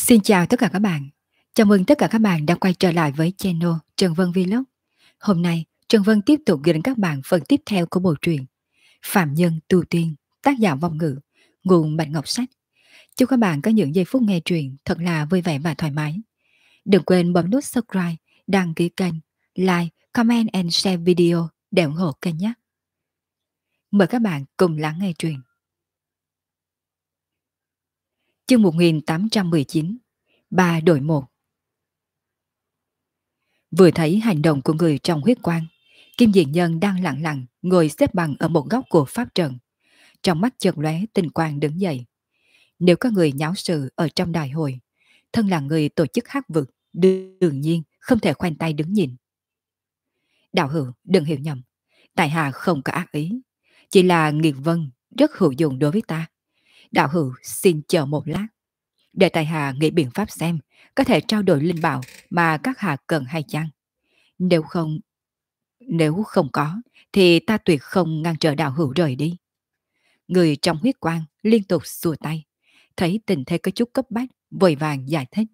Xin chào tất cả các bạn. Chào mừng tất cả các bạn đã quay trở lại với channel Trần Vân Vlog. Hôm nay, Trần Vân tiếp tục gửi đến các bạn phần tiếp theo của bộ truyện Phạm Nhân Tu Tiên, tác giả Vong Ngữ, nguồn Bạch Ngọc Sách. Chúc các bạn có những giây phút nghe truyện thật là vui vẻ và thoải mái. Đừng quên bấm nút subscribe, đăng ký kênh, like, comment and share video để ủng hộ kênh nhé. Mời các bạn cùng lắng nghe truyện. Chương 1819, 3 đổi 1. Vừa thấy hành động của người trong huyết quang, Kim Diện Nhân đang lặng lặng ngồi xếp bằng ở một góc của pháp trận. Trong mắt chợt lóe tinh quang đứng dậy. Nếu có người nháo sự ở trong đại hội, thân là người tổ chức hắc vực, đương nhiên không thể khoanh tay đứng nhìn. Đạo hữu đừng hiểu nhầm, tại hạ không có ác ý, chỉ là nghiệt vân rất hữu dụng đối với ta. Đạo hữu xin chờ một lát, để tại hạ nghĩ biện pháp xem có thể trao đổi linh bảo mà các hạ cần hay chăng. Nếu không có, thì ta tuyệt không ngăn trở đạo hữu rời đi. Người trong huyết quang liên tục xua tay, thấy tình thế có chút cấp bách, vội vàng giải thích.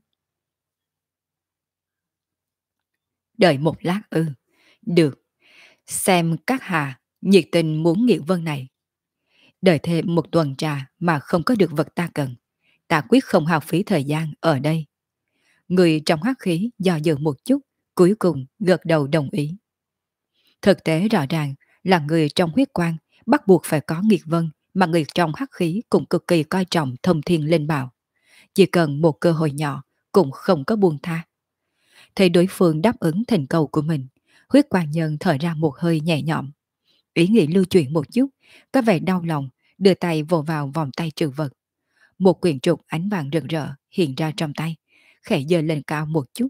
Đợi một lát ư? Được, xem các hạ nhiệt tình muốn nghiện vân này. Đợi thêm một tuần trà mà không có được vật ta cần, ta quyết không hao phí thời gian ở đây. Người trong hắc khí do dự một chút, cuối cùng gật đầu đồng ý. Thực tế rõ ràng là người trong huyết quang bắt buộc phải có nghiệt vân, mà người trong hắc khí cũng cực kỳ coi trọng thông thiên linh bảo. Chỉ cần một cơ hội nhỏ cũng không có buông tha. Thấy đối phương đáp ứng thành cầu của mình, huyết quang nhân thở ra một hơi nhẹ nhõm. Ý nghĩ lưu chuyển một chút, có vẻ đau lòng, đưa tay vồ vào vòng tay trừ vật. Một quyển trục ánh vàng rực rỡ hiện ra trong tay, khẽ giơ lên cao một chút.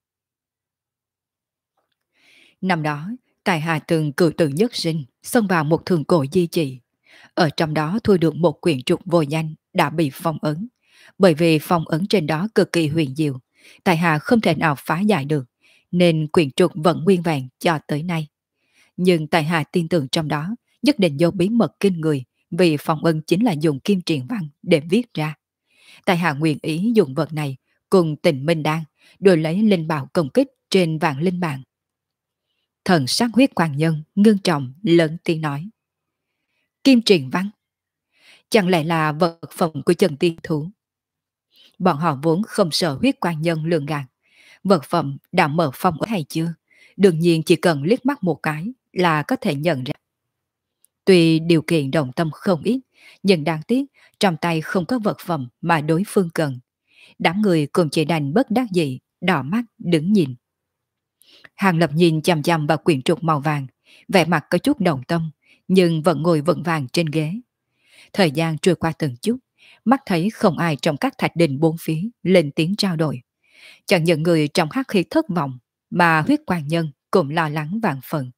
Năm đó, Tài Hà từng cử tử nhất sinh, xông vào một thường cổ di chỉ. Ở trong đó thu được một quyển trục vô danh đã bị phong ấn. Bởi vì phong ấn trên đó cực kỳ huyền diệu, Tài Hà không thể nào phá giải được, nên quyển trục vẫn nguyên vẹn cho tới nay. Nhưng Tài Hà tin tưởng trong đó nhất định do bí mật kinh người, vì phong ấn chính là dùng kim triền văn để viết ra. Tài Hà nguyện ý dùng vật này cùng Tình Minh Đan đổi lấy linh bảo công kích trên vạn linh bản. Thần sắc huyết quang nhân ngưng trọng lớn tiếng nói. Kim truyền văn, chẳng lẽ là vật phẩm của Trần Tiên Thú? Bọn họ vốn không sợ huyết quang nhân lường gạt. Vật phẩm đã mở phong ở hay chưa? Đương nhiên chỉ cần liếc mắt một cái là có thể nhận ra. Tuy điều kiện đồng tâm không ít, nhưng đáng tiếc trong tay không có vật phẩm mà đối phương cần. Đám người cùng chỉ đành bất đắc dĩ, đỏ mắt đứng nhìn. Hàng Lập nhìn chằm chằm vào quyển trục màu vàng, vẻ mặt có chút đồng tâm, nhưng vẫn ngồi vững vàng trên ghế. Thời gian trôi qua từng chút, mắt thấy không ai trong các thạch đình bốn phía lên tiếng trao đổi. Chẳng những người trong hắc khí thất vọng, mà huyết quang nhân cũng lo lắng vạn phần.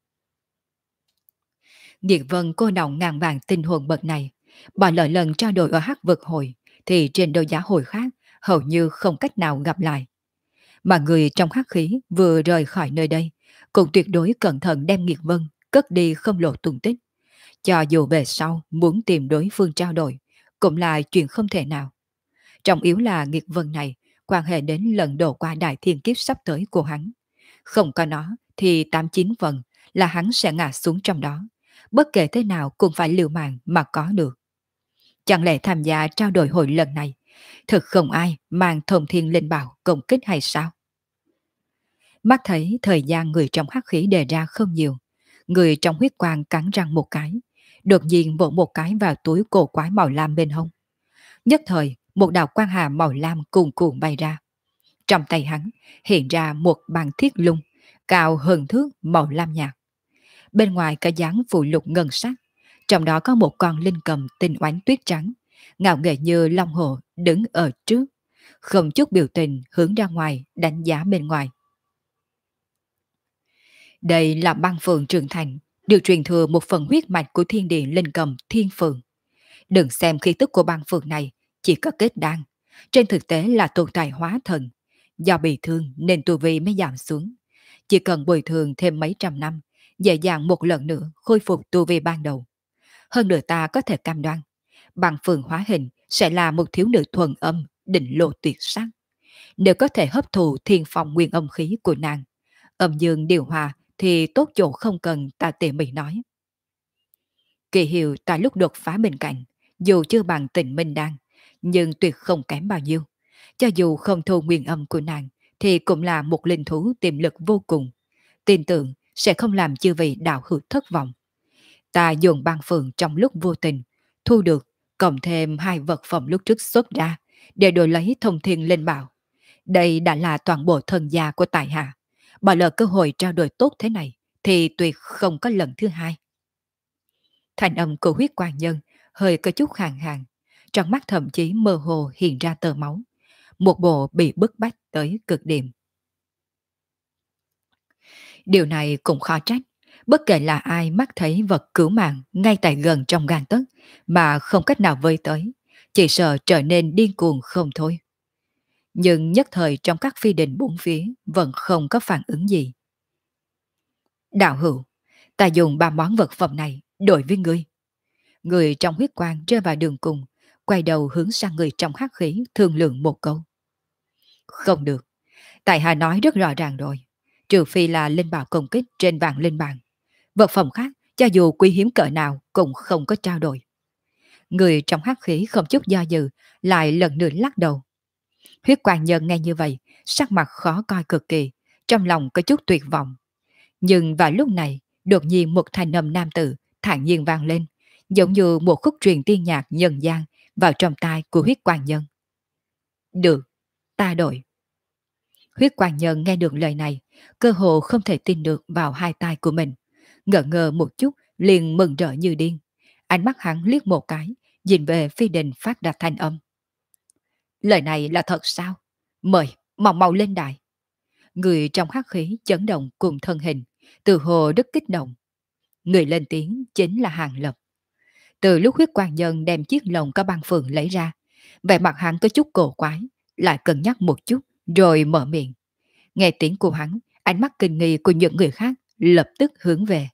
Nhiệt vân cô nọng ngàn vàng tinh hồn bậc này, bỏ lỡ lần trao đổi ở hắc vực hội, thì trên đôi giá hội khác hầu như không cách nào gặp lại. Mà người trong hắc khí vừa rời khỏi nơi đây, cũng tuyệt đối cẩn thận đem Nghiệt Vân cất đi không lộ tung tích. Cho dù về sau muốn tìm đối phương trao đổi, cũng là chuyện không thể nào. Trọng yếu là Nghiệt Vân này quan hệ đến lần đổ qua đại thiên kiếp sắp tới của hắn. Không có nó thì 89 phần là hắn sẽ ngã xuống trong đó. Bất kể thế nào cũng phải liều mạng mà có được. Chẳng lẽ tham gia trao đổi hội lần này, thực không ai mang thông thiên linh bảo công kích hay sao? Mắt thấy thời gian người trong hắc khí đề ra không nhiều. Người trong huyết quang cắn răng một cái, đột nhiên vỗ một cái vào túi cổ quái màu lam bên hông. Nhất thời, một đạo quang hà màu lam cuồn cuộn bay ra. Trong tay hắn hiện ra một bàn thiết lung, cao hơn thước màu lam nhạt. Bên ngoài có dáng phụ lục ngân sắc, trong đó có một con linh cầm tinh oánh tuyết trắng, ngạo nghệ như long hồ đứng ở trước, không chút biểu tình hướng ra ngoài đánh giá bên ngoài. Đây là băng phượng trưởng thành, được truyền thừa một phần huyết mạch của thiên địa linh cầm thiên phượng. Đừng xem khí tức của băng phượng này chỉ có kết đan, trên thực tế là tồn tại hóa thần. Do bị thương nên tu vi mới giảm xuống. Chỉ cần bồi thường thêm mấy trăm năm, dễ dàng một lần nữa khôi phục tu vi ban đầu. Hơn nữa ta có thể cam đoan, băng phượng hóa hình sẽ là một thiếu nữ thuần âm, định lộ tuyệt sắc. Nếu có thể hấp thụ thiên phong nguyên âm khí của nàng, âm dương điều hòa thì tốt chỗ không cần ta tỉ mỉ nói. Kỳ hiệu tại lúc đột phá bên cạnh, dù chưa bằng tình minh đan, nhưng tuyệt không kém bao nhiêu. Cho dù không thu nguyên âm của nàng, thì cũng là một linh thú tiềm lực vô cùng. Tin tưởng sẽ không làm chư vị đạo hữu thất vọng. Ta dùng băng phượng trong lúc vô tình, thu được, cộng thêm hai vật phẩm lúc trước xuất ra, để đổi lấy thông thiên linh bảo. Đây đã là toàn bộ thân gia của tại hạ. Bỏ lỡ cơ hội trao đổi tốt thế này, thì tuyệt không có lần thứ hai. Thành âm của huyết quan nhân hơi có chút khàn khàn, trong mắt thậm chí mơ hồ hiện ra tơ máu, một bộ bị bức bách tới cực điểm. Điều này cũng khó trách, bất kể là ai mắt thấy vật cứu mạng ngay tại gần trong gang tấc mà không cách nào vơi tới, chỉ sợ trở nên điên cuồng không thôi. Nhưng nhất thời trong các phi đình bốn phía vẫn không có phản ứng gì. Đạo hữu, ta dùng ba món vật phẩm này đổi với ngươi. Người trong huyết quang rơi vào đường cùng, quay đầu hướng sang người trong hắc khí thương lượng một câu. Không được, tại hạ nói rất rõ ràng rồi, trừ phi là linh bảo công kích trên vạn linh bàn. Vật phẩm khác, cho dù quý hiếm cỡ nào cũng không có trao đổi. Người trong hắc khí không chút do dự, lại lần nữa lắc đầu. Huyết quang nhân nghe như vậy, sắc mặt khó coi cực kỳ, trong lòng có chút tuyệt vọng. Nhưng vào lúc này, đột nhiên một thanh âm nam tử thản nhiên vang lên, giống như một khúc truyền tiên nhạc nhân gian vào trong tai của huyết quang nhân. Được, ta đổi. Huyết quang nhân nghe được lời này, cơ hồ không thể tin được vào hai tai của mình. Ngỡ ngơ một chút, liền mừng rỡ như điên. Ánh mắt hắn liếc một cái, nhìn về phi đình phát ra thanh âm. Lời này là thật sao? Mời, mau mau lên đài. Người trong hắc khí chấn động cùng thân hình, từ hồ rất kích động. Người lên tiếng chính là Hàng Lập. Từ lúc huyết quang nhân đem chiếc lồng có băng phượng lấy ra, vẻ mặt hắn có chút cổ quái, lại cân nhắc một chút, rồi mở miệng. Nghe tiếng của hắn, ánh mắt kinh nghi của những người khác lập tức hướng về.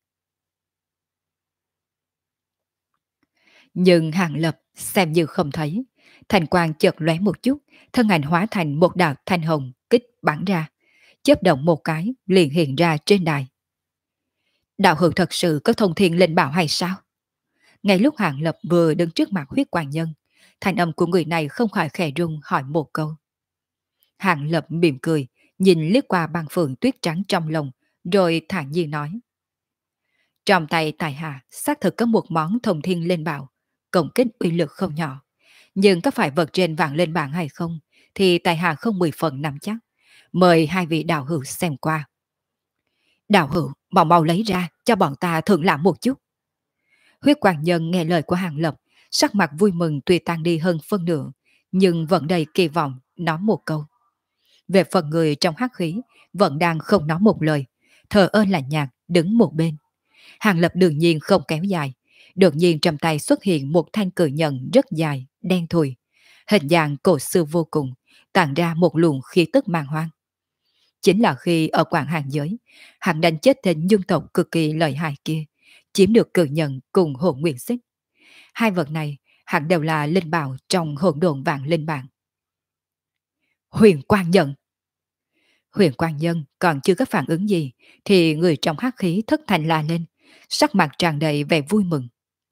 Nhưng Hàng Lập xem như không thấy. Thành quang chợt lóe một chút, thân ảnh hóa thành một đạo thanh hồng kích bắn ra. Chớp động một cái liền hiện ra trên đài. Đạo hữu thật sự có thông thiên linh bảo hay sao? Ngay lúc Hàng Lập vừa đứng trước mặt huyết quang nhân, thanh âm của người này không khỏi khẽ rung hỏi một câu. Hàng Lập mỉm cười, nhìn liếc qua băng phượng tuyết trắng trong lồng, rồi thản nhiên nói. Trong tay tài hạ xác thực có một món thông thiên linh bảo, công kích uy lực không nhỏ. Nhưng có phải vật trên vạn lên bảng hay không, thì tài hạ không 10 phần nắm chắc. Mời hai vị đạo hữu xem qua. Đạo hữu, mau mau lấy ra, cho bọn ta thưởng lãm một chút. Huyết quang nhân nghe lời của Hàng Lập, sắc mặt vui mừng tuy tan đi hơn phân nửa, nhưng vẫn đầy kỳ vọng, nói một câu. Về phần người trong hắc khí, vẫn đang không nói một lời, thờ ơ lạnh nhạt, đứng một bên. Hàng Lập đương nhiên không kéo dài, đột nhiên trong tay xuất hiện một thanh cự nhận rất dài, đen thùi, hình dạng cổ xưa vô cùng, tản ra một luồng khí tức man hoang. Chính là khi ở quảng hàng giới, hắn đánh chết tên dân tộc cực kỳ lợi hại kia, chiếm được cự nhận cùng hồn nguyên xích. Hai vật này hẳn đều là linh bảo trong hồn đồn vạn linh bản. Huyền quang nhận. Huyền quang nhân còn chưa có phản ứng gì, thì người trong hắc khí thất thanh la lên, sắc mặt tràn đầy vẻ vui mừng.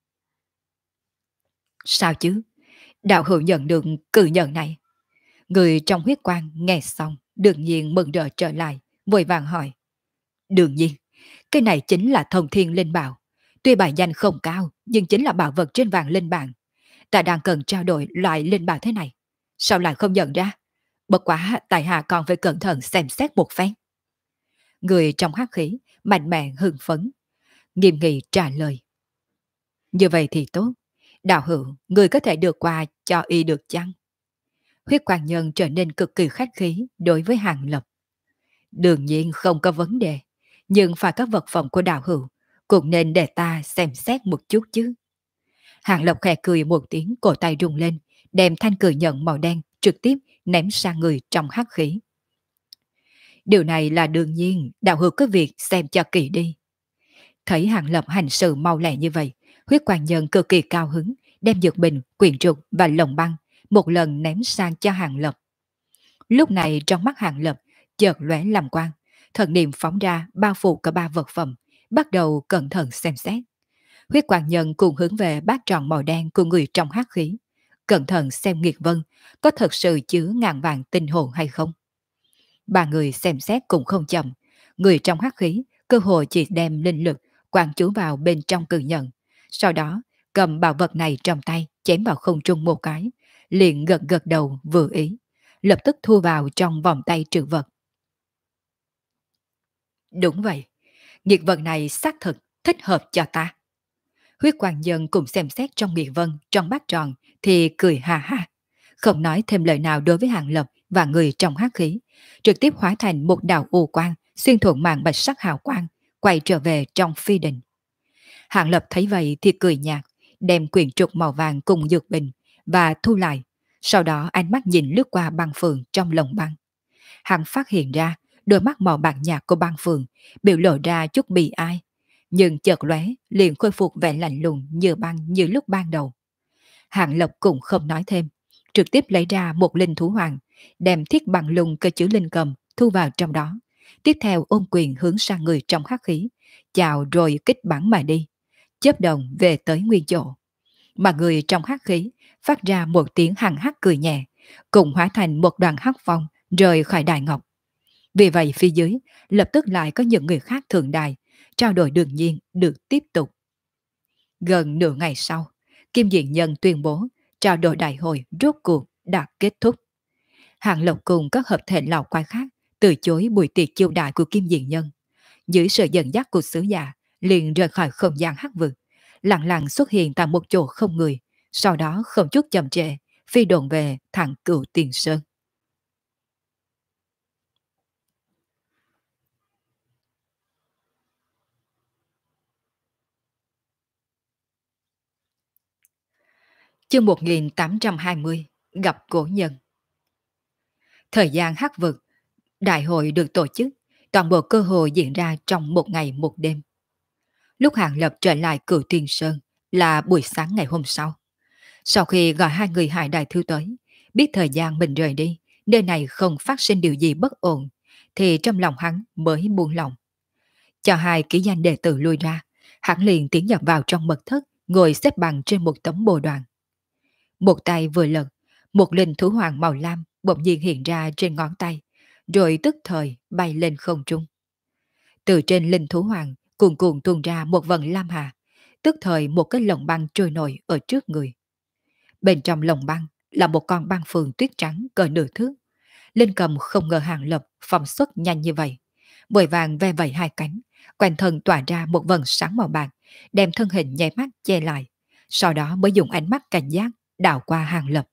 Sao chứ? Đạo hữu nhận được cự nhận này. Người trong huyết quang nghe xong, đương nhiên mừng rỡ trở lại, vội vàng hỏi. Đương nhiên, cái này chính là thông thiên linh bảo. Tuy bài danh không cao, nhưng chính là bảo vật trên vàng linh bản. Ta đang cần trao đổi loại linh bảo thế này. Sao lại không nhận ra? Bất quá tại hạ còn phải cẩn thận xem xét một phen. Người trong hắc khí, mạnh mẽ hưng phấn, nghiêm nghị trả lời. Như vậy thì tốt. Đạo hữu, người có thể được qua cho y được chăng? Huyết quang nhân trở nên cực kỳ khách khí đối với Hàng Lập. Đương nhiên không có vấn đề, nhưng phải có vật phẩm của đạo hữu, cũng nên để ta xem xét một chút chứ. Hàng Lập khẽ cười một tiếng, cổ tay rung lên, đem thanh cử nhận màu đen trực tiếp ném sang người trong hắc khí. Điều này là đương nhiên, đạo hữu có việc xem cho kỹ đi. Thấy Hàng Lập hành sự mau lẹ như vậy, huyết quang nhân cực kỳ cao hứng, đem dược bình, quyển trục và lồng băng một lần ném sang cho Hàng Lập. Lúc này trong mắt Hàng Lập chợt lóe làm quang, thần niệm phóng ra bao phủ cả ba vật phẩm, bắt đầu cẩn thận xem xét. Huyết quang nhân cùng hướng về bát tròn màu đen của người trong hắc khí, cẩn thận xem Nguyệt Vân có thật sự chứa ngàn vàng tinh hồn hay không. Ba người xem xét cũng không chậm, người trong hắc khí cơ hội chỉ đem linh lực quán chú vào bên trong cự nhận, sau đó cầm bảo vật này trong tay chém vào không trung một cái, liền gật gật đầu vừa ý, lập tức thu vào trong vòng tay trữ vật. Đúng vậy, nghiệt vật này xác thực thích hợp cho ta. Huyết Quang Nhân cùng xem xét trong Nguyệt Vân trong bát tròn thì cười ha ha, không nói thêm lời nào đối với Hàng Lập và người trong hắc khí, trực tiếp hóa thành một đạo u quang xuyên thuận màn bạch sắc hào quang, quay trở về trong phi đình. Hàng Lập thấy vậy thì cười nhạt, đem quyển trục màu vàng cùng dược bình và thu lại, sau đó ánh mắt nhìn lướt qua băng phường trong lồng băng. Hắn phát hiện ra đôi mắt màu bạc nhạt của băng phường biểu lộ ra chút bi ai, nhưng chợt lóe liền khôi phục vẻ lạnh lùng như băng như lúc ban đầu. Hạng Lộc cũng không nói thêm, trực tiếp lấy ra một linh thú hoàng, đem thiết bằng lùng cơ chứa linh cầm thu vào trong đó. Tiếp theo ôm quyền hướng sang người trong hắc khí, chào rồi kích bắn mà đi, chớp đồng về tới nguyên chỗ. Mà người trong hắc khí phát ra một tiếng hằng hắc cười nhẹ, cùng hóa thành một đoàn hắc phong rời khỏi đại ngọc. Vì vậy phía dưới lập tức lại có những người khác thượng đài, trao đổi đương nhiên được tiếp tục. Gần nửa ngày sau, Kim Diện Nhân tuyên bố trao đổi đại hội rốt cuộc đã kết thúc. Hàng Lộc cùng các hợp thể lão quái khác từ chối buổi tiệc chiêu đãi của Kim Diện Nhân. Dưới sự dẫn dắt của sứ giả, liền rời khỏi không gian hắc vực, lặng lặng xuất hiện tại một chỗ không người, sau đó không chút chậm trễ, phi đồn về thẳng Cửu Tiền Sơn. Chương 1820 gặp cổ nhân. Thời gian hắc vực, đại hội được tổ chức, toàn bộ cơ hội diễn ra trong một ngày một đêm. Lúc Hàng Lập trở lại Cửu Tiên Sơn là buổi sáng ngày hôm sau. Sau khi gọi hai người Hải Đại Thư tới, biết thời gian mình rời đi, nơi này không phát sinh điều gì bất ổn, thì trong lòng hắn mới buông lòng. Cho hai ký danh đệ tử lui ra, hắn liền tiến nhập vào trong mật thất, ngồi xếp bằng trên một tấm bồ đoàn. Một tay vừa lật, một linh thú hoàng màu lam bỗng nhiên hiện ra trên ngón tay, rồi tức thời bay lên không trung. Từ trên linh thú hoàng cuồn cuộn tuôn ra một vần lam hà, tức thời một cái lồng băng trôi nổi ở trước người. Bên trong lồng băng là một con băng phượng tuyết trắng cỡ nửa thước. Linh Cầm không ngờ Hàng Lập phóng xuất nhanh như vậy, vội vàng ve vẩy hai cánh, quanh thân tỏa ra một vần sáng màu bạc, đem thân hình nháy mắt che lại, sau đó mới dùng ánh mắt cảnh giác đảo qua Hàng Lập.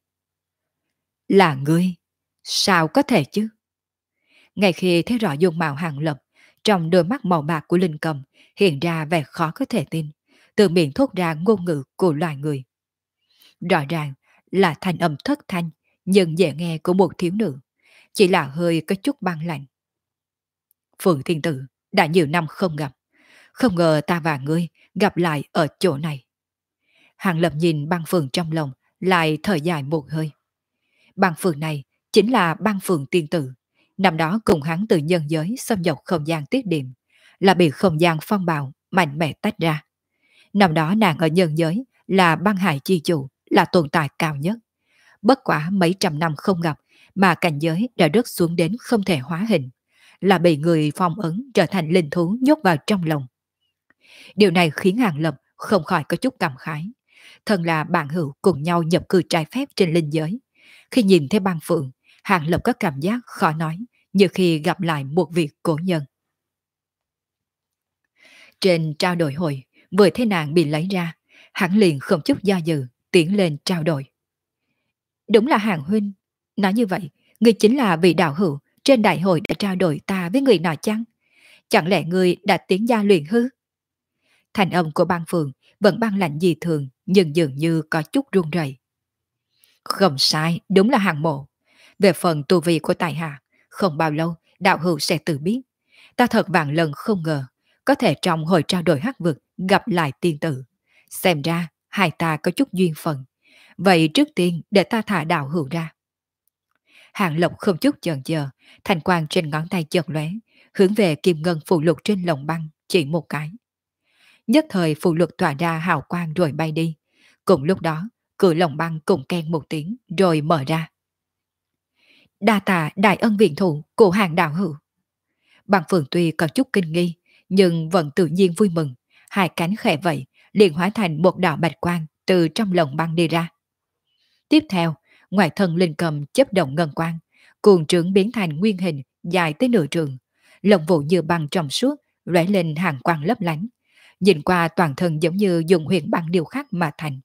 Là ngươi? Sao có thể chứ? Ngay khi thấy rõ dung mạo Hàng Lập, trong đôi mắt màu bạc của Linh Cầm hiện ra vẻ khó có thể tin, từ miệng thốt ra ngôn ngữ của loài người. Rõ ràng là thanh âm thất thanh nhưng dễ nghe của một thiếu nữ, chỉ là hơi có chút băng lạnh. Phượng Thiên Tử, đã nhiều năm không gặp, không ngờ ta và ngươi gặp lại ở chỗ này. Hàng Lập nhìn băng phượng trong lòng, lại thở dài một hơi. Băng phượng này chính là băng phượng tiên tử, năm đó cùng hắn từ nhân giới xâm nhập không gian tiết điểm, là bị không gian phong bạo mạnh mẽ tách ra. Năm đó nàng ở nhân giới là băng hải chi chủ, là tồn tại cao nhất. Bất quả mấy trăm năm không gặp mà cảnh giới đã rớt xuống đến không thể hóa hình, là bị người phong ấn trở thành linh thú nhốt vào trong lòng. Điều này khiến Hàng Lập không khỏi có chút cảm khái. Thân là bạn hữu cùng nhau nhập cư trái phép trên linh giới. Khi nhìn thấy băng phượng, Hàng Lập có cảm giác khó nói, như khi gặp lại một vị cổ nhân. Trên trao đổi hội, vừa thấy nàng bị lấy ra, hắn liền không chút do dự, tiến lên trao đổi. Đúng là Hàng huynh. Nói như vậy, người chính là vị đạo hữu trên đại hội đã trao đổi ta với người nọ chăng? Chẳng lẽ người đã tiến gia luyện hư? Thành âm của băng phượng vẫn băng lạnh dị thường, nhưng dường như có chút run rẩy. Không sai, đúng là Hàng mộ. Về phần tu vi của tài hạ, không bao lâu đạo hữu sẽ tự biết. Ta thật vạn lần không ngờ, có thể trong hồi trao đổi hắc vực gặp lại tiên tử. Xem ra hai ta có chút duyên phận. Vậy trước tiên để ta thả đạo hữu ra. Hàng Lộc không chút chần chờ, thanh quang trên ngón tay chợt lóe, hướng về kim ngân phù lục trên lồng băng chỉ một cái. Nhất thời phù lục tỏa ra hào quang rồi bay đi. Cùng lúc đó, cửa lồng băng cùng keng một tiếng rồi mở ra. Đa tạ đại ân viện thủ của Hàng đạo hữu. Bằng Phượng tuy có chút kinh nghi, nhưng vẫn tự nhiên vui mừng. Hai cánh khẽ vậy, liền hóa thành một đạo bạch quang từ trong lồng băng đi ra. Tiếp theo, ngoài thân linh cầm chấp động ngân quang, cuồng trướng biến thành nguyên hình dài tới nửa trường, lồng vụ như băng trong suốt, lóe lên hàng quang lấp lánh. Nhìn qua toàn thân giống như dùng huyền băng điêu khắc mà thành.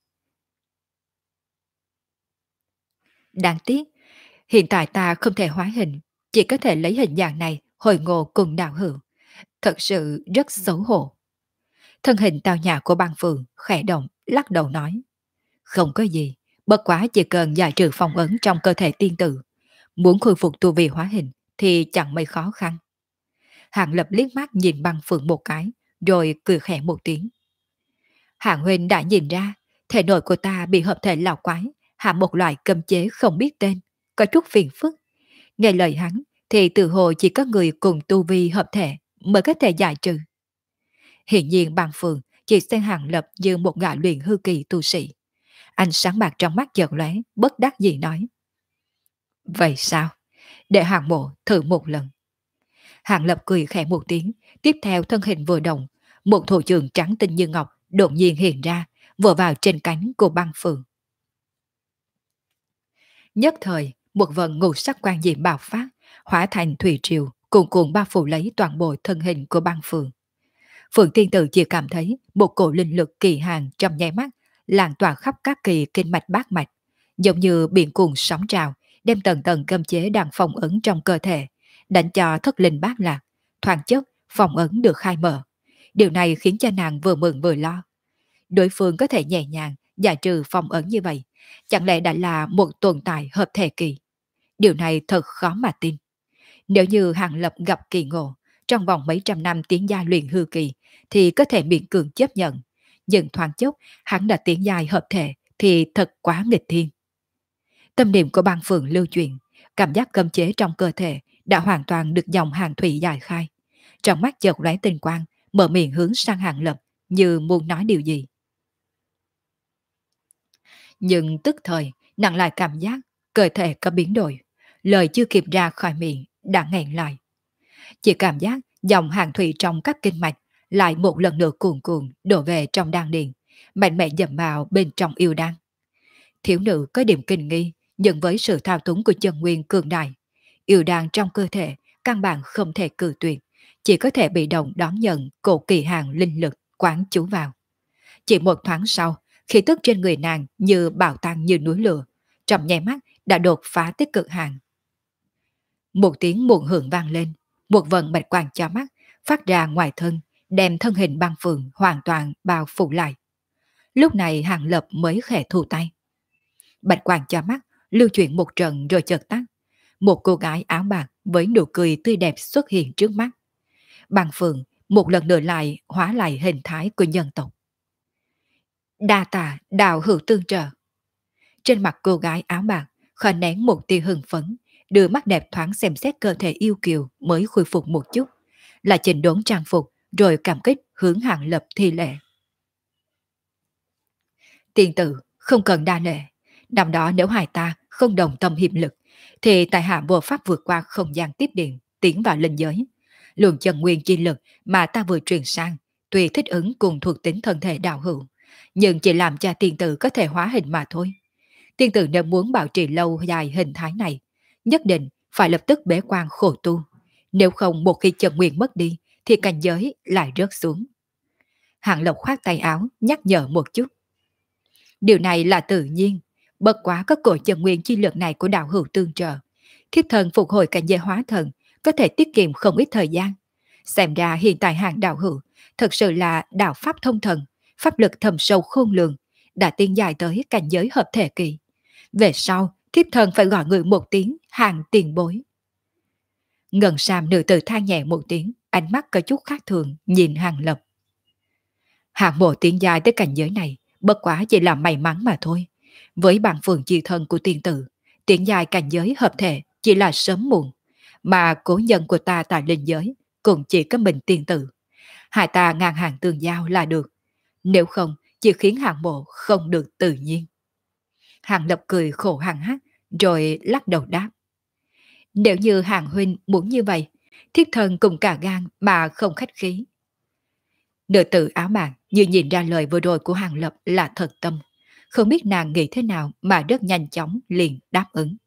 Đáng tiếc, hiện tại ta không thể hóa hình, chỉ có thể lấy hình dạng này hồi ngộ cùng đạo hữu. Thật sự rất xấu hổ. Thân hình tao nhã của băng phượng khẽ động, lắc đầu nói. Không có gì, bất quá chỉ cần giải trừ phong ấn trong cơ thể tiên tử. Muốn khôi phục tu vi hóa hình thì chẳng mấy khó khăn. Hàng Lập liếc mắt nhìn băng phượng một cái, rồi cười khẽ một tiếng. Hạng huynh đã nhìn ra, thể nội của ta bị hợp thể lão quái, hạ một loại cấm chế không biết tên, có chút phiền phức. Nghe lời hắn, thì từ hồ chỉ có người cùng tu vi hợp thể mới có thể giải trừ. Hiện nhiên bằng phường chỉ xem Hàng Lập như một gã luyện hư kỳ tu sĩ. Ánh sáng bạc trong mắt chợt lóe, bất đắc dĩ nói. Vậy sao? Để Hàng mộ thử một lần. Hàng Lập cười khẽ một tiếng, tiếp theo thân hình vừa động, một thủ trường trắng tinh như ngọc đột nhiên hiện ra, vồ vào trên cánh của băng phượng. Nhất thời, một vần ngũ sắc quan diệm bạo phát, hóa thành thủy triều, cuồn cuộn bao phủ lấy toàn bộ thân hình của băng phượng. Phượng tiên tử chỉ cảm thấy một cổ linh lực kỳ hàng trong nháy mắt, lan tỏa khắp các kỳ kinh mạch bát mạch, giống như biển cuồng sóng trào, đem tầng tầng cấm chế đang phong ấn trong cơ thể, đánh cho thất linh bát lạc, thoáng chốc phong ấn được khai mở. Điều này khiến cho nàng vừa mừng vừa lo. Đối phương có thể nhẹ nhàng giải trừ phong ấn như vậy, chẳng lẽ đã là một tồn tại hợp thể kỳ? Điều này thật khó mà tin. Nếu như Hàng Lập gặp kỳ ngộ, trong vòng mấy trăm năm tiến giai luyện hư kỳ, thì có thể miễn cường chấp nhận. Nhưng thoáng chốc, hắn đã tiến giai hợp thể, thì thật quá nghịch thiên. Tâm niệm của băng phượng lưu chuyển, cảm giác cấm chế trong cơ thể đã hoàn toàn được dòng hàng thủy giải khai. Trong mắt chợt lóe tinh quang, mở miệng hướng sang Hàng Lập, như muốn nói điều gì. Nhưng tức thời, nàng lại cảm giác cơ thể có biến đổi. Lời chưa kịp ra khỏi miệng đã nghẹn lại. Chỉ cảm giác dòng hàng thủy trong các kinh mạch lại một lần nữa cuồn cuộn đổ về trong đan điền, mạnh mẽ dầm vào bên trong yêu đan. Thiếu nữ có điểm kinh nghi, nhưng với sự thao túng của chân nguyên cường đại, yêu đan trong cơ thể căn bản không thể cự tuyệt, chỉ có thể bị động đón nhận cổ kỳ hàng linh lực quán chú vào. Chỉ một thoáng sau, khí tức trên người nàng như bạo tăng như núi lửa, trong nháy mắt đã đột phá tới cực hạn. Một tiếng muộn hưởng vang lên, một vần bạch quang cho mắt phát ra ngoài thân, đem thân hình băng phượng hoàn toàn bao phủ lại. Lúc này Hàng Lập mới khẽ thu tay. Bạch quang cho mắt lưu chuyển một trận rồi chợt tắt. Một cô gái áo bạc với nụ cười tươi đẹp xuất hiện trước mắt. Băng phượng một lần nữa lại hóa lại hình thái của nhân tộc. Đa tạ đạo hữu tương trợ. Trên mặt cô gái áo bạc khẽ nén một tia hưng phấn, đưa mắt đẹp thoáng xem xét cơ thể yêu kiều mới khôi phục một chút, là chỉnh đốn trang phục rồi cảm kích hướng Hàng Lập thi lễ. Tiên tử không cần đa lễ, năm đó nếu hai ta không đồng tâm hiệp lực thì tại hạ vô pháp vượt qua không gian tiếp điện tiến vào linh giới. Luồng chân nguyên chi lực mà ta vừa truyền sang tuy thích ứng cùng thuộc tính thân thể đạo hữu, nhưng chỉ làm cho tiên tử có thể hóa hình mà thôi. Tiên tử nếu muốn bảo trì lâu dài hình thái này, nhất định phải lập tức bế quan khổ tu. Nếu không một khi chân nguyên mất đi, thì cảnh giới lại rớt xuống. Hạng Lộc khoát tay áo, nhắc nhở một chút. Điều này là tự nhiên, bất quá có cổ chân nguyên chi lực này của đạo hữu tương trợ. Thiếp thần phục hồi cảnh giới hóa thần, có thể tiết kiệm không ít thời gian. Xem ra hiện tại hàng đạo hữu, thật sự là đạo pháp thông thần, pháp lực thầm sâu khôn lường, đã tiến dài tới cảnh giới hợp thể kỳ. Về sau, thiếp thần phải gọi người một tiếng hàng tiền bối. Ngân Sam nữ tử than nhẹ một tiếng, ánh mắt có chút khác thường, nhìn Hàng Lập. Hạng mộ tiến dài tới cảnh giới này, bất quá chỉ là may mắn mà thôi. Với bản phường chi thân của tiên tử, tiến dài cảnh giới hợp thể chỉ là sớm muộn, mà cố nhân của ta tại linh giới cũng chỉ có mình tiên tử. Hai ta ngang hàng tương giao là được, nếu không chỉ khiến hàng mộ không được tự nhiên. Hàng Lập cười khổ hằng hắc, rồi lắc đầu đáp. Nếu như Hàng huynh muốn như vậy, thiếp thân cùng cả gan mà không khách khí. Nữ tử áo bạc như nhìn ra lời vừa rồi của Hàng Lập là thật tâm, không biết nàng nghĩ thế nào mà rất nhanh chóng liền đáp ứng.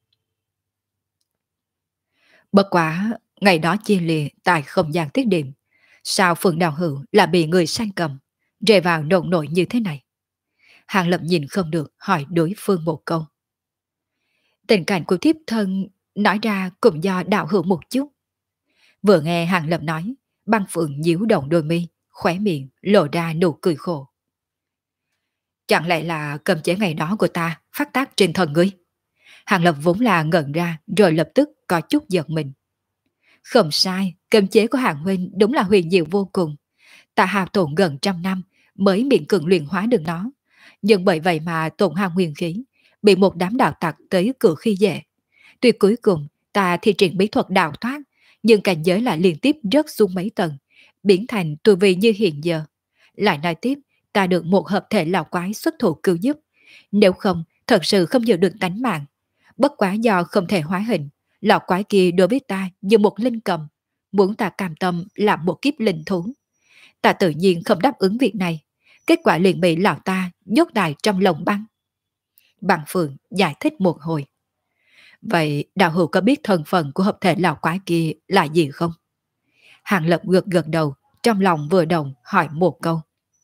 Bất quá, ngày đó chia lìa tại không gian tiết điểm, sao Phượng Đào Hữu là bị người sanh cầm, rơi vào nộn nổi như thế này? Hàng Lập nhìn không được hỏi đối phương một câu. Tình cảnh của thiếp thân nói ra cũng do đạo hữu một chút. Vừa nghe Hàng Lập nói, băng Phượng nhíu động đôi mi, khóe miệng lộ ra nụ cười khổ. Chẳng lẽ là cầm chế ngày đó của ta phát tác trên thân ngươi? Hàng Lập vốn là ngẩn ra rồi lập tức có chút giật mình. Không sai, cầm chế của Hàng huynh đúng là huyền diệu vô cùng. Ta hao tổn gần 100 năm mới miễn cường luyện hóa được nó. Nhưng bởi vậy mà tổn hao nguyên khí, bị một đám đạo tặc tới cửa khi dễ. Tuy cuối cùng ta thi triển bí thuật đào thoát, nhưng cảnh giới lại liên tiếp rớt xuống mấy tầng, biến thành tu vi như hiện giờ. Lại nói tiếp, ta được một hợp thể lão quái xuất thủ cứu giúp. Nếu không, thật sự không giữ được tánh mạng. Bất quá do không thể hóa hình, lão quái kia đối với ta như một linh cầm, muốn ta cam tâm làm một kiếp linh thú. Ta tự nhiên không đáp ứng việc này, kết quả liền bị lão ta nhốt lại trong lồng băng. Băng Phượng giải thích một hồi. Vậy đạo hữu có biết thân phận của hợp thể lão quái kia là gì không? Hàng Lập gật gật đầu, trong lòng vừa động hỏi một câu.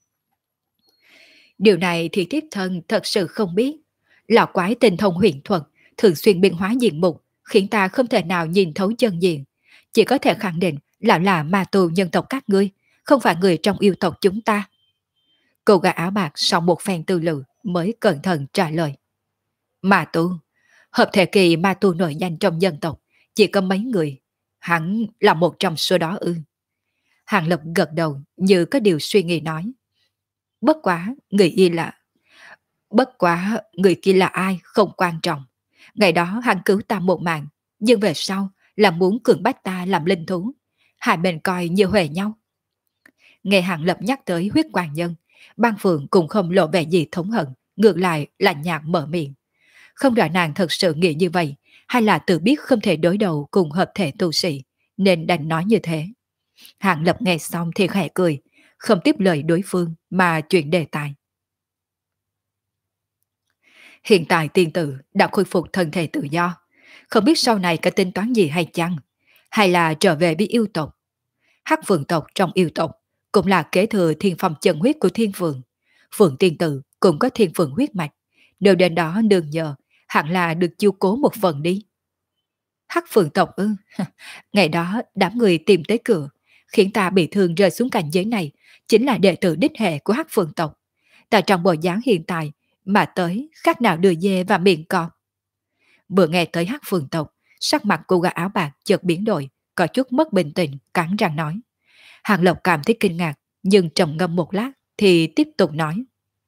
Điều này thì thiếp thân thật sự không biết. Lão quái tinh thông huyền thuật, thường xuyên biến hóa diện mục, khiến ta không thể nào nhìn thấu chân diện. Chỉ có thể khẳng định lão là ma tù nhân tộc các ngươi, không phải người trong yêu tộc chúng ta. Cô gái áo bạc sau một phen tư lự mới cẩn thận trả lời. Ma tu, hợp thể kỳ ma tu nổi danh trong dân tộc, chỉ có mấy người. Hắn là một trong số đó ư? Hàng Lập gật đầu như có điều suy nghĩ nói. Bất quá, người y là... Bất quá, người kia là ai không quan trọng. Ngày đó hắn cứu ta một mạng, nhưng về sau là muốn cưỡng bách ta làm linh thú. Hai bên coi như huề nhau. Nghe Hàng Lập nhắc tới huyết quan nhân, Băng Phượng cũng không lộ vẻ gì thống hận, ngược lại lạnh nhạt mở miệng. Không rõ nàng thật sự nghĩ như vậy, hay là tự biết không thể đối đầu cùng hợp thể tu sĩ, nên đành nói như thế. Hàng Lập nghe xong thì khẽ cười, không tiếp lời đối phương mà chuyển đề tài. Hiện tại tiên tử đã khôi phục thân thể tự do, không biết sau này có tính toán gì hay chăng, hay là trở về với yêu tộc. Hắc Phượng tộc trong yêu tộc cũng là kế thừa thiên phong chân huyết của thiên phượng. Phượng tiên tử cũng có thiên phượng huyết mạch, nếu đến đó nương nhờ, hẳn là được chiêu cố một phần đi. Hắc Phượng tộc ư? Ngày đó đám người tìm tới cửa, khiến ta bị thương rơi xuống cảnh giới này, chính là đệ tử đích hệ của Hắc Phượng tộc. Ta trong bộ dáng hiện tại mà tới khác nào đưa dê và miệng cọp. Vừa nghe tới Hắc Phượng tộc, sắc mặt cô gái áo bạc chợt biến đổi, có chút mất bình tĩnh, cắn răng nói. Hàng Lộc cảm thấy kinh ngạc, nhưng trầm ngâm một lát thì tiếp tục nói.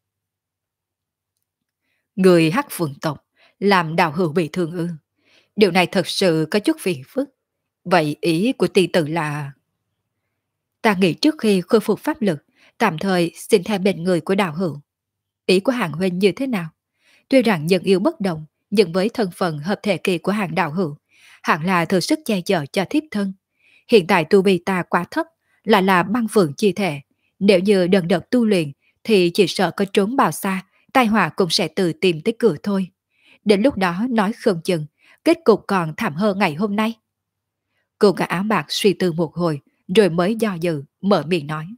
Người Hắc Phượng tộc làm đạo hữu bị thương ư? Điều này thật sự có chút phiền phức. Vậy ý của tỷ tử là... Ta nghĩ trước khi khôi phục pháp lực, tạm thời xin theo bên người của đạo hữu. Ý của Hàng huynh như thế nào? Tuy rằng nhân yêu bất đồng, nhưng với thân phận hợp thể kỳ của Hàng đạo hữu, hẳn là thừa sức che chở cho thiếp thân. Hiện tại tu vi ta quá thấp, là băng phượng chi thể. Nếu như đơn độc tu luyện, thì chỉ sợ có trốn bao xa, tai họa cũng sẽ tự tìm tới cửa thôi. Đến lúc đó nói không chừng, kết cục còn thảm hơn ngày hôm nay. Cô gái áo bạc suy tư một hồi, rồi mới do dự, mở miệng nói.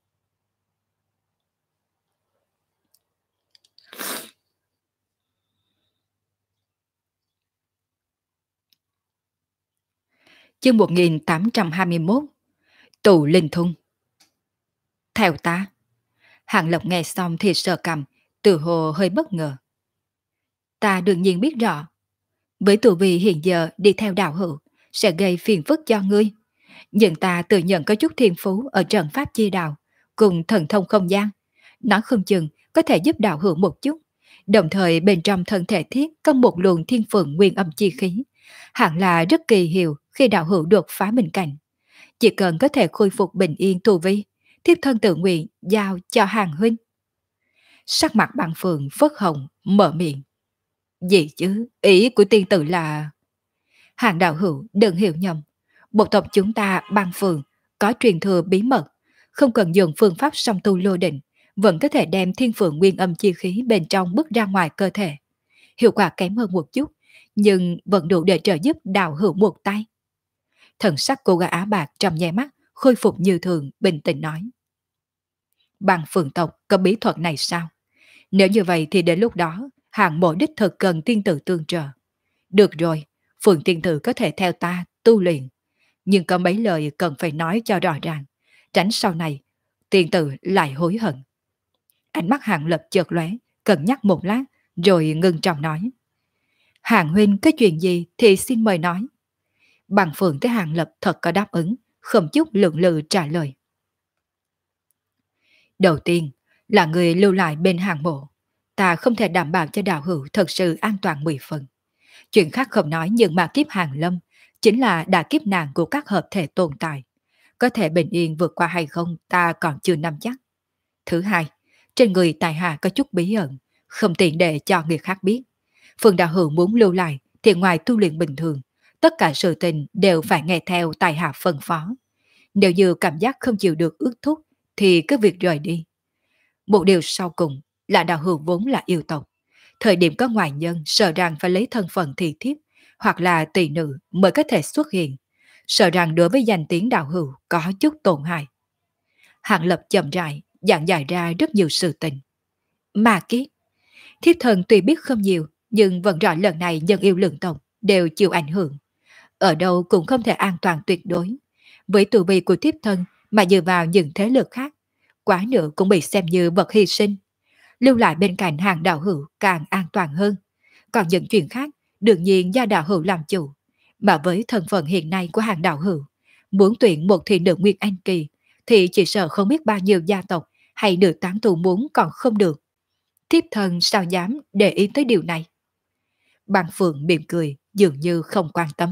Chương 1821, Tù Linh Thung. Theo ta, Hàng Lộc nghe xong thì sờ cằm, tự hồ hơi bất ngờ. Ta đương nhiên biết rõ, với tù vị hiện giờ đi theo đạo hữu sẽ gây phiền phức cho ngươi. Nhưng ta tự nhận có chút thiên phú ở trận pháp chi đạo, cùng thần thông không gian. Nó không chừng có thể giúp đạo hữu một chút. Đồng thời bên trong thân thể thiết có một luồng thiên phượng nguyên âm chi khí, Hẳn là rất kỳ hiệu khi đạo hữu đột phá bình cảnh. Chỉ cần có thể khôi phục bình yên tu vi, thiếp thân tự nguyện giao cho hàng huynh. Sắc mặt bằng phượng phớt hồng, mở miệng. Gì chứ, ý của tiên tử là... Hàng đạo hữu đừng hiểu nhầm. Bộ tộc chúng ta bằng phượng có truyền thừa bí mật, không cần dùng phương pháp song tu lô định, vẫn có thể đem thiên phượng nguyên âm chi khí bên trong bước ra ngoài cơ thể. Hiệu quả kém hơn một chút, nhưng vẫn đủ để trợ giúp đạo hữu một tay. Thần sắc cô gái Á Bạc trong nháy mắt, khôi phục như thường, bình tĩnh nói. Bằng phượng tộc có bí thuật này sao? Nếu như vậy thì đến lúc đó, hạng mộ đích thực cần tiên tử tương trợ. Được rồi, phượng tiên tử có thể theo ta tu luyện, nhưng có mấy lời cần phải nói cho rõ ràng, tránh sau này tiên tử lại hối hận. Ánh mắt Hạng Lập chợt lóe, cân nhắc một lát, rồi ngưng trọng nói. Hạng huynh có chuyện gì thì xin mời nói. Bằng phượng tới Hạng Lập thật có đáp ứng, không chút lượng lự trả lời. Đầu tiên là người lưu lại bên hàng mộ. Ta không thể đảm bảo cho đạo hữu thật sự an toàn 10 phần. Chuyện khác không nói, nhưng mà kiếp hàng lâm chính là đà kiếp nạn của các hợp thể tồn tại. Có thể bình yên vượt qua hay không ta còn chưa nắm chắc. Thứ hai, trên người tài hạ có chút bí ẩn, không tiện để cho người khác biết. Phương đạo hữu muốn lưu lại thì ngoài tu luyện bình thường, tất cả sự tình đều phải nghe theo tài hạ phân phó. Nếu như cảm giác không chịu được ước thúc thì cứ việc rời đi. Một điều sau cùng là đạo hữu vốn là yêu tộc. Thời điểm có ngoại nhân sợ rằng phải lấy thân phận thị thiếp hoặc là tỳ nữ mới có thể xuất hiện. Sợ rằng đối với danh tiếng đạo hữu có chút tổn hại. Hạng Lập chậm rãi giảng giải ra rất nhiều sự tình. Mà kiếp, thiếp thần tuy biết không nhiều, nhưng vẫn rõ lần này nhân yêu lượng tộc đều chịu ảnh hưởng. Ở đâu cũng không thể an toàn tuyệt đối. Với tu vi của thiếp thân mà dựa vào những thế lực khác, quá nữa cũng bị xem như vật hy sinh. Lưu lại bên cạnh hàng đạo hữu càng an toàn hơn. Còn những chuyện khác, đương nhiên do đạo hữu làm chủ. Mà với thân phận hiện nay của hàng đạo hữu, muốn tuyển một thị nữ Nguyên Anh Kỳ, thì chỉ sợ không biết bao nhiêu gia tộc hay nữ tán tu muốn còn không được. Thiếp thân sao dám để ý tới điều này? Bằng Phượng mỉm cười, dường như không quan tâm.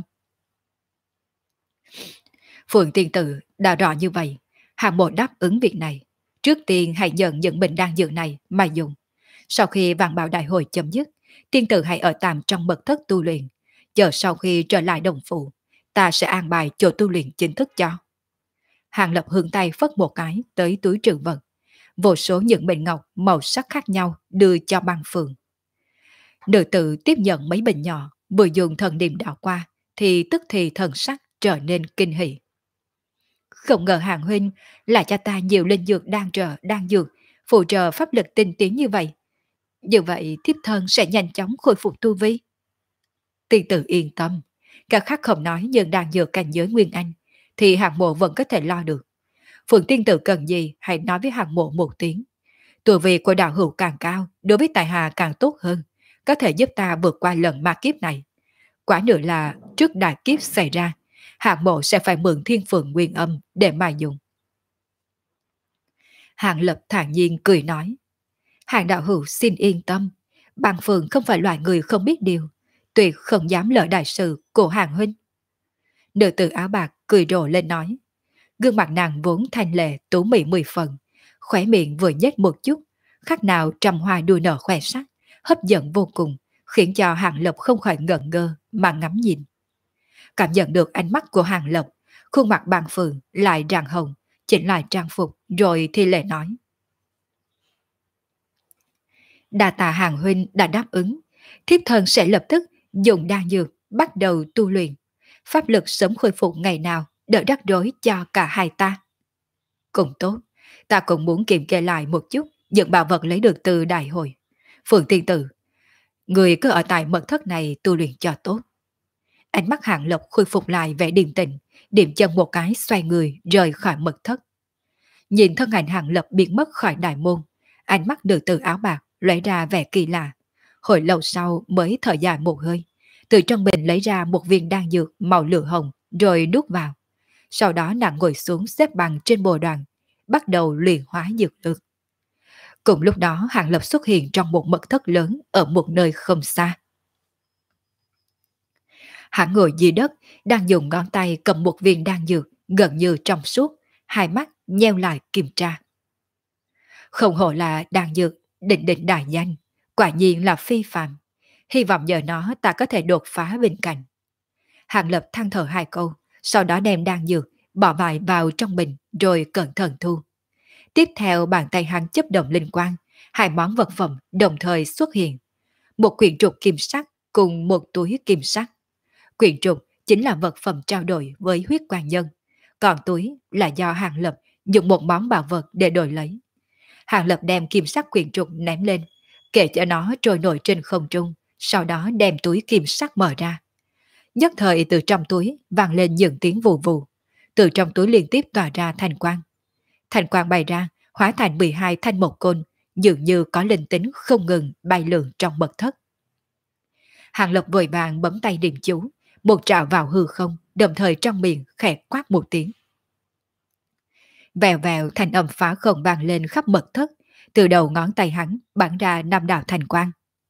Phượng tiên tử đã rõ như vậy, hàng bộ đáp ứng việc này. Trước tiên hãy nhận những bình đan dược này mà dùng. Sau khi vạn bảo đại hội chấm dứt, tiên tử hãy ở tạm trong mật thất tu luyện. Chờ sau khi trở lại đồng phụ, ta sẽ an bài chỗ tu luyện chính thức cho. Hàng Lập hướng tay phất một cái tới túi trữ vật. Vô số những bình ngọc màu sắc khác nhau đưa cho Băng Phượng. Nữ tử tiếp nhận mấy bình nhỏ, vừa dùng thần niệm đảo qua, thì tức thì thần sắc trở nên kinh hỉ. Không ngờ Hàng huynh là cho ta nhiều linh dược đang dược, phụ trợ pháp lực tinh tiến như vậy. Như vậy thiếp thân sẽ nhanh chóng khôi phục tu vi. Tiên tử yên tâm, cả khác không nói nhưng đang dược cảnh giới Nguyên Anh, thì Hàng mộ vẫn có thể lo được. Phượng tiên tử cần gì hãy nói với Hàng mộ một tiếng. Tu vi của đạo hữu càng cao, đối với tài hà càng tốt hơn, có thể giúp ta vượt qua lần ma kiếp này. Quả nữa là trước đại kiếp xảy ra, Hạng mộ sẽ phải mượn thiên phượng nguyên âm để mà dùng. Hạng Lập thản nhiên cười nói. Hạng đạo hữu xin yên tâm, Bằng Phượng không phải loại người không biết điều, tuyệt không dám lỡ đại sự của Hạng huynh. Nữ tử áo bạc cười rộ lên nói. Gương mặt nàng vốn thanh lệ tú mỹ 10 phần, khóe miệng vừa nhếch một chút, khác nào trăm hoa đua nở khoe sắc, hấp dẫn vô cùng, khiến cho Hạng Lập không khỏi ngẩn ngơ mà ngắm nhìn. Cảm nhận được ánh mắt của Hàng Lập, khuôn mặt Bằng Phượng lại rạng hồng, chỉnh lại trang phục rồi thì lệ nói. Đa tạ Hàng huynh đã đáp ứng, thiếp thân sẽ lập tức dùng đan dược bắt đầu tu luyện, pháp lực sớm khôi phục ngày nào đỡ rắc rối cho cả hai ta. Cũng tốt, ta cũng muốn kiểm kê lại một chút những bảo vật lấy được từ đại hội. Phượng tiên tử, người cứ ở tại mật thất này tu luyện cho tốt. Ánh mắt Hạng Lộc khôi phục lại vẻ điềm tĩnh, điểm chân một cái xoay người rời khỏi mật thất. Nhìn thân ảnh Hạng Lập biến mất khỏi đại môn, ánh mắt nữ tử áo bạc lóe ra vẻ kỳ lạ. Hồi lâu sau mới thở dài một hơi, từ trong bình lấy ra một viên đan dược màu lửa hồng rồi nuốt vào. Sau đó nàng ngồi xuống xếp bằng trên bồ đoàn, bắt đầu luyện hóa dược lực. Cùng lúc đó Hạng Lập xuất hiện trong một mật thất lớn ở một nơi không xa. Hắn ngồi dưới đất, đang dùng ngón tay cầm một viên đan dược gần như trong suốt, hai mắt nheo lại kiểm tra. Không hổ là đan dược, định định đại danh, quả nhiên là phi phàm. Hy vọng nhờ nó ta có thể đột phá bên cạnh. Hàng Lập than thở hai câu, sau đó đem đan dược, bỏ vải vào trong bình rồi cẩn thận thu. Tiếp theo bàn tay hắn chấp động linh quang, hai món vật phẩm đồng thời xuất hiện. Một quyển trục kim sắc cùng một túi kim sắc. Quyển trục chính là vật phẩm trao đổi với huyết quan nhân, còn túi là do Hàng Lập dùng một món bảo vật để đổi lấy. Hàng Lập đem kim sắc quyển trục ném lên, kể cho nó trôi nổi trên không trung, sau đó đem túi kim sắc mở ra. Nhất thời từ trong túi vang lên những tiếng vù vù, từ trong túi liên tiếp tỏa ra thanh quang. Thanh quang bay ra, hóa thành 12 thanh một côn, dường như có linh tính không ngừng bay lượn trong mật thất. Hàng Lập vội vàng bấm tay niệm chú, một trảo vào hư không, đồng thời trong miệng khẽ quát một tiếng. Vèo vèo thanh âm phá không vang lên khắp mật thất, từ đầu ngón tay hắn bắn ra 5 đạo thanh quang.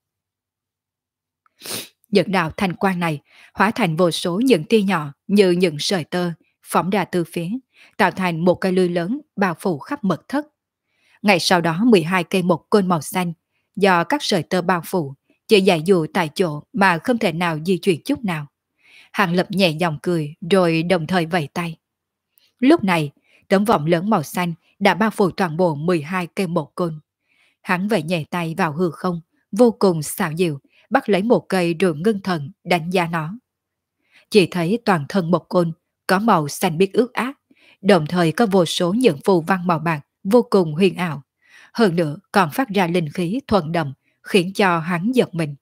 Những đạo thanh quang này hóa thành vô số những tia nhỏ như những sợi tơ phóng ra từ phía, tạo thành một cây lưới lớn bao phủ khắp mật thất. Ngày sau đó 12 cây một côn màu xanh do các sợi tơ bao phủ, chỉ dạy dụ tại chỗ mà không thể nào di chuyển chút nào. Hàng Lập nhẹ giọng cười rồi đồng thời vẫy tay. Lúc này, tấm vọng lớn màu xanh đã bao phủ toàn bộ 12 cây một côn. Hắn vẫy nhẹ tay vào hư không, vô cùng xảo diệu, bắt lấy một cây rồi ngưng thần đánh giá nó. Chỉ thấy toàn thân một côn có màu xanh biếc ướt át, đồng thời có vô số những phù văn màu bạc vô cùng huyền ảo. Hơn nữa còn phát ra linh khí thuần đậm, khiến cho hắn giật mình.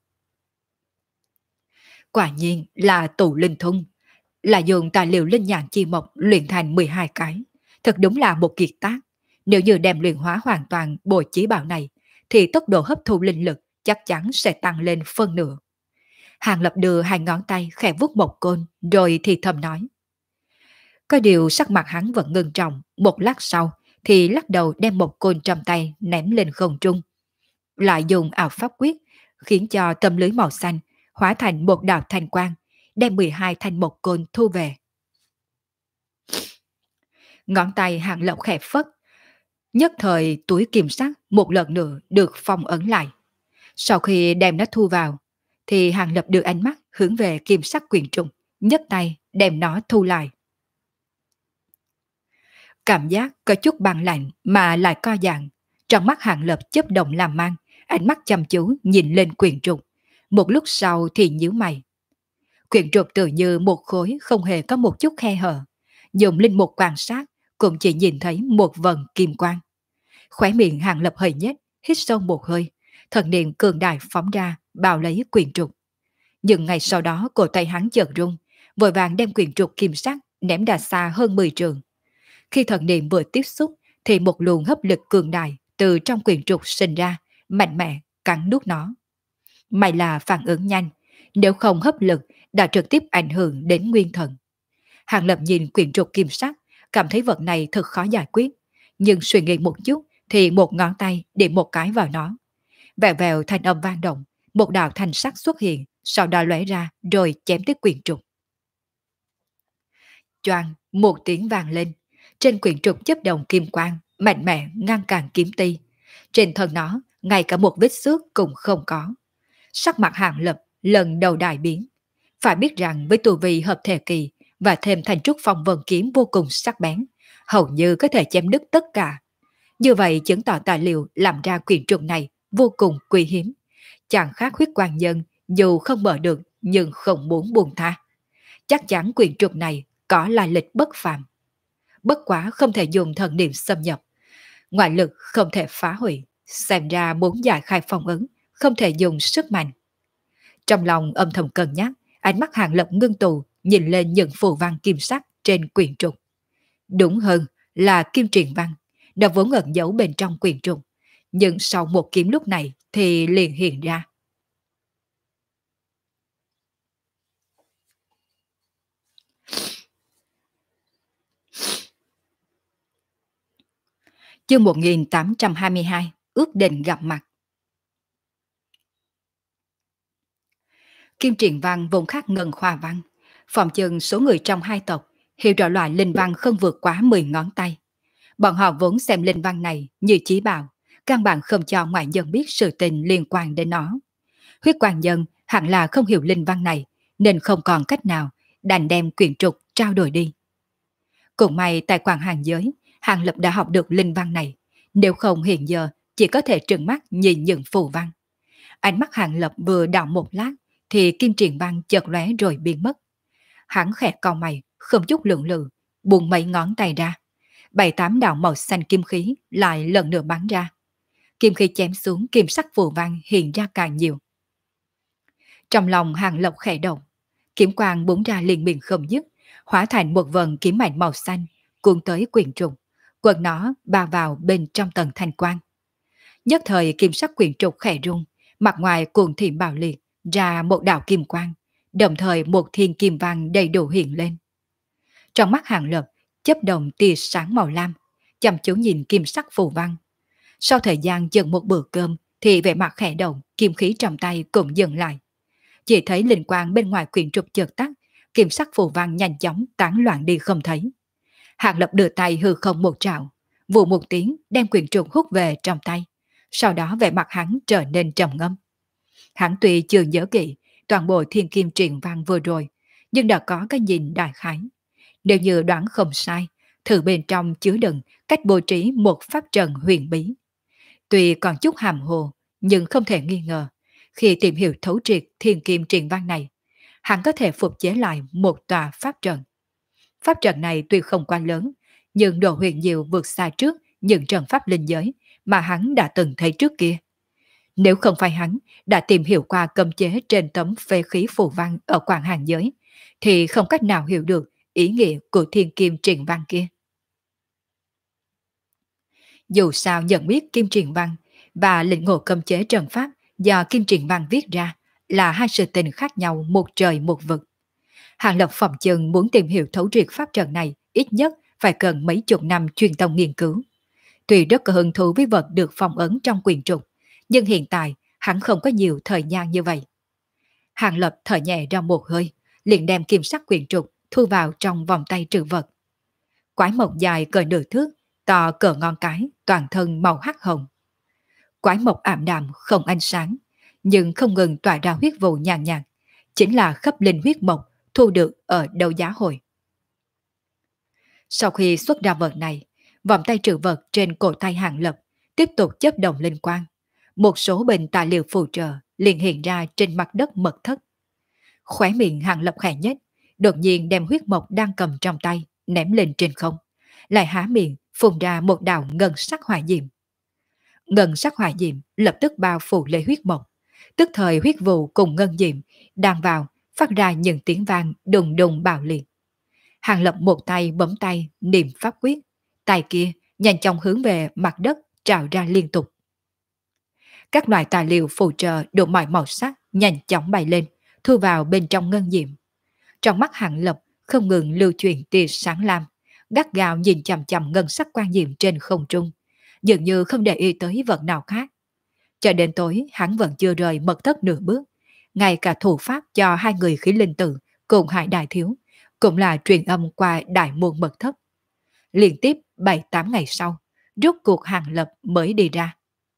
Quả nhiên là tụ linh thung, là dùng tài liệu linh nhạn chi mộc luyện thành 12 cái. Thật đúng là một kiệt tác. Nếu như đem luyện hóa hoàn toàn bộ chí bảo này, thì tốc độ hấp thu linh lực chắc chắn sẽ tăng lên phân nửa. Hàng Lập đưa hai ngón tay khẽ vuốt một côn, rồi thì thầm nói. Có điều sắc mặt hắn vẫn ngưng trọng, một lát sau thì lắc đầu đem một côn trong tay ném lên không trung. Lại dùng ảo pháp quyết, khiến cho tấm lưới màu xanh hóa thành một đạo thanh quang, đem 12 thanh một côn thu về. Ngón tay Hàng Lập khẽ phất, nhất thời túi kim sắc một lần nữa được phong ấn lại. Sau khi đem nó thu vào, thì Hàng Lập đưa ánh mắt hướng về kim sắc quyền trùng, nhấc tay đem nó thu lại. Cảm giác có chút băng lạnh mà lại co giãn, trong mắt Hàng Lập chớp động làm mang, ánh mắt chăm chú nhìn lên quyền trục. Một lúc sau thì nhíu mày. Quyền trục tự như một khối không hề có một chút khe hở. Dùng linh mục quan sát cũng chỉ nhìn thấy một vần kim quang. Khóe miệng Hàng Lập hơi nhếch, hít sâu một hơi, thần niệm cường đại phóng ra, bao lấy quyền trục. Nhưng ngày sau đó cổ tay hắn chợt rung, vội vàng đem quyền trục kim sắc ném ra xa hơn 10 trường. Khi thần niệm vừa tiếp xúc, thì một luồng hấp lực cường đại từ trong quyền trục sinh ra, mạnh mẽ cắn nuốt nó. May là phản ứng nhanh, nếu không hấp lực đã trực tiếp ảnh hưởng đến nguyên thần. Hàng Lập nhìn quyền trục kim sắc, cảm thấy vật này thật khó giải quyết, nhưng suy nghĩ một chút thì một ngón tay điểm một cái vào nó. Vèo vèo thanh âm vang động, một đạo thanh sắc xuất hiện, sau đó lóe ra rồi chém tới quyền trục. Choang, một tiếng vang lên, trên quyền trục chấp động kim quang, mạnh mẽ ngăn cản kiếm ti. Trên thân nó, ngay cả một vết xước cũng không có. Sắc mặt Hàng Lập lần đầu đại biến. Phải biết rằng với tu vi hợp thể kỳ và thêm thành trúc phong vân kiếm vô cùng sắc bén, hầu như có thể chém đứt tất cả. Như vậy chứng tỏ tài liệu làm ra quyền trục này vô cùng quý hiếm. Chẳng khác huyết quan nhân, dù không mở được nhưng không muốn buông tha. Chắc chắn quyền trục này có lai lịch bất phàm. Bất quá không thể dùng thần niệm xâm nhập. Ngoại lực không thể phá hủy. Xem ra muốn giải khai phong ấn, không thể dùng sức mạnh. Trong lòng âm thầm cân nhắc, ánh mắt Hàng Lập ngưng tụ, nhìn lên những phù văn kim sắc trên quyển trục. Đúng hơn là kim truyền văn, nó vốn ẩn giấu bên trong quyển trục, nhưng sau một kiếm lúc này thì liền hiện ra. Chương 1822, ước định gặp mặt. Kim truyền văn vốn khác ngân khoa văn, Phòng chừng số người trong hai tộc hiểu rõ loại linh văn không vượt quá 10 ngón tay. Bọn họ vốn xem linh văn này như chí bảo, căn bản không cho ngoại nhân biết sự tình liên quan đến nó. Huyết quan nhân hẳn là không hiểu linh văn này, nên không còn cách nào, đành đem quyển trục trao đổi đi. Cũng may tại quan hàng giới, Hàng Lập đã học được linh văn này, nếu không hiện giờ chỉ có thể trừng mắt nhìn những phù văn. Ánh mắt Hàng Lập vừa đảo một lát, thì kim truyền văn chợt lóe rồi biến mất. Hắn khẽ cau mày, không chút lượng lự, buông mấy ngón tay ra. 7-8 đạo màu xanh kim khí lại lần nữa bắn ra. Kim khí chém xuống, kim sắc phù văn hiện ra càng nhiều. Trong lòng Hàng Lập khẽ động, kiếm quang búng ra liên miên không dứt, hóa thành một vần kiếm ảnh màu xanh, cuốn tới quyển trục, quần nó bao vào bên trong tầng thanh quang. Nhất thời kim sắc quyển trục khẽ rung, mặt ngoài cuồng thiểm bạo liệt ra một đạo kim quang, đồng thời một thiên kim văn đầy đủ hiện lên. Trong mắt Hàng Lập chớp động tia sáng màu lam, chăm chú nhìn kim sắc phù văn. Sau thời gian dừng một bữa cơm thì vẻ mặt khẽ động, kim khí trong tay cũng dừng lại. Chỉ thấy linh quang bên ngoài quyển trục chợt tắt, kim sắc phù văn nhanh chóng tán loạn đi không thấy. Hàng Lập đưa tay hư không một trạo, vù một tiếng đem quyển trục hút về trong tay. Sau đó vẻ mặt hắn trở nên trầm ngâm. Hắn tuy chưa nhớ kỹ toàn bộ thiên kim truyền văn vừa rồi, nhưng đã có cái nhìn đại khái. Nếu như đoán không sai, thử bên trong chứa đựng cách bố trí một pháp trận huyền bí. Tuy còn chút hàm hồ, nhưng không thể nghi ngờ, khi tìm hiểu thấu triệt thiên kim truyền văn này, hắn có thể phục chế lại một tòa pháp trận. Pháp trận này tuy không quá lớn, nhưng độ huyền diệu vượt xa trước những trận pháp linh giới mà hắn đã từng thấy trước kia. Nếu không phải hắn đã tìm hiểu qua cấm chế trên tấm phế khí phù văn ở quảng hàng giới, thì không cách nào hiểu được ý nghĩa của thiên kim truyền văn kia. Dù sao nhận biết kim truyền văn và lĩnh ngộ cấm chế trận pháp do kim truyền văn viết ra là hai sự tình khác nhau một trời một vực. Hàng Lập phòng chừng muốn tìm hiểu thấu triệt pháp trận này ít nhất phải cần mấy chục năm chuyên tông nghiên cứu. Tuy rất có hứng thú với vật được phong ấn trong quyển trục, nhưng hiện tại hắn không có nhiều thời gian như vậy. Hàng Lập thở nhẹ ra một hơi, liền đem kim sắc quyển trục thu vào trong vòng tay trữ vật. Quái mộc dài cỡ nửa thước, to cỡ ngón cái, toàn thân màu hắc hồng. Quái mộc ảm đạm không ánh sáng, nhưng không ngừng tỏa ra huyết vụ nhàn nhạt, chính là khắp linh huyết mộc thu được ở đấu giá hội. Sau khi xuất ra vật này, vòng tay trữ vật trên cổ tay Hàng Lập tiếp tục chớp động linh quang. Một số bình tài liệu phù trợ liền hiện ra trên mặt đất mật thất. Khóe miệng Hàng Lập khẽ nhất, đột nhiên đem huyết mộc đang cầm trong tay ném lên trên không, lại há miệng phun ra một đạo ngân sắc hỏa diệm. Ngân sắc hỏa diệm lập tức bao phủ lấy huyết mộc, tức thời huyết vụ cùng ngân diệm đang vào phát ra những tiếng vang đùng đùng bạo liệt. Hàng Lập một tay bấm tay niệm pháp quyết, tay kia nhanh chóng hướng về mặt đất trào ra liên tục. Các loại tài liệu phù trợ đủ mọi màu sắc nhanh chóng bay lên, thu vào bên trong ngân diệm. Trong mắt Hàng Lập không ngừng lưu chuyển tia sáng lam, gắt gao nhìn chằm chằm ngân sắc quan diệm trên không trung, dường như không để ý tới vật nào khác. Cho đến tối hắn vẫn chưa rời mật thất nửa bước, ngay cả thủ pháp cho hai người khí linh tử cùng Hải Đại Thiếu cũng là truyền âm qua đại môn mật thất. Liên tiếp 7-8 ngày sau, rốt cuộc Hàng Lập mới đi ra.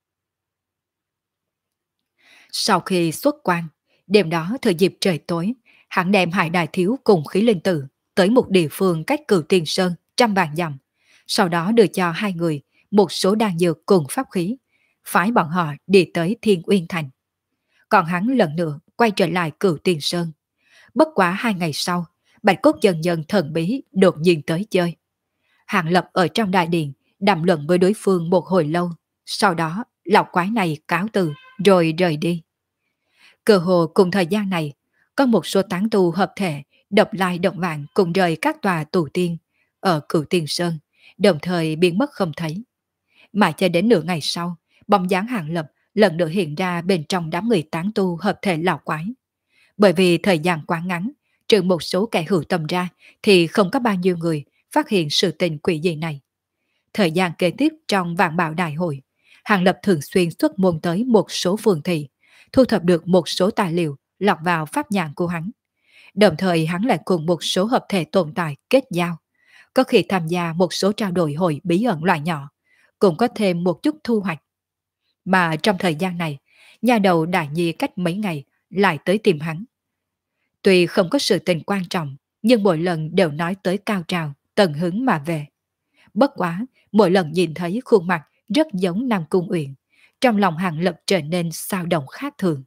Sau khi xuất quan, đêm đó thời dịp trời tối, hắn đem Hải Đại Thiếu cùng khí linh tử tới một địa phương cách Cửu Tiên Sơn trăm vạn dặm, sau đó đưa cho hai người một số đan dược cùng pháp khí, phái bọn họ đi tới Thiên Uyên Thành. Còn hắn lần nữa quay trở lại Cửu Tiên Sơn. Bất quá 2 ngày sau, Bạch Cốt Dần Nhân thần bí đột nhiên tới chơi. Hàng Lập ở trong đại điện đàm luận với đối phương một hồi lâu, sau đó lão quái này cáo từ rồi rời đi. Cơ hồ cùng thời gian này, có một số tán tu hợp thể độc lai động vạn cùng rời các tòa tù tiên ở Cửu Tiên Sơn, đồng thời biến mất không thấy. Mãi cho đến nửa ngày sau, bóng dáng Hàng Lập lần nữa hiện ra bên trong đám người tán tu hợp thể lão quái. Bởi vì thời gian quá ngắn, trừ một số kẻ hữu tâm ra thì không có bao nhiêu người phát hiện sự tình quỷ dị này. Thời gian kế tiếp trong Vạn Bảo Đại hội, Hàng Lập thường xuyên xuất môn tới một số phường thị, thu thập được một số tài liệu lọt vào pháp nhãn của hắn. Đồng thời hắn lại cùng một số hợp thể tồn tại kết giao, có khi tham gia một số trao đổi hội bí ẩn loại nhỏ, cũng có thêm một chút thu hoạch. Mà trong thời gian này, nhà đầu đại nhi cách mấy ngày lại tới tìm hắn. Tuy không có sự tình quan trọng, nhưng mỗi lần đều nói tới cao trào, tận hứng mà về. Bất quá, mỗi lần nhìn thấy khuôn mặt rất giống Nam Cung Uyển, trong lòng Hàng Lập trở nên sao động khác thường.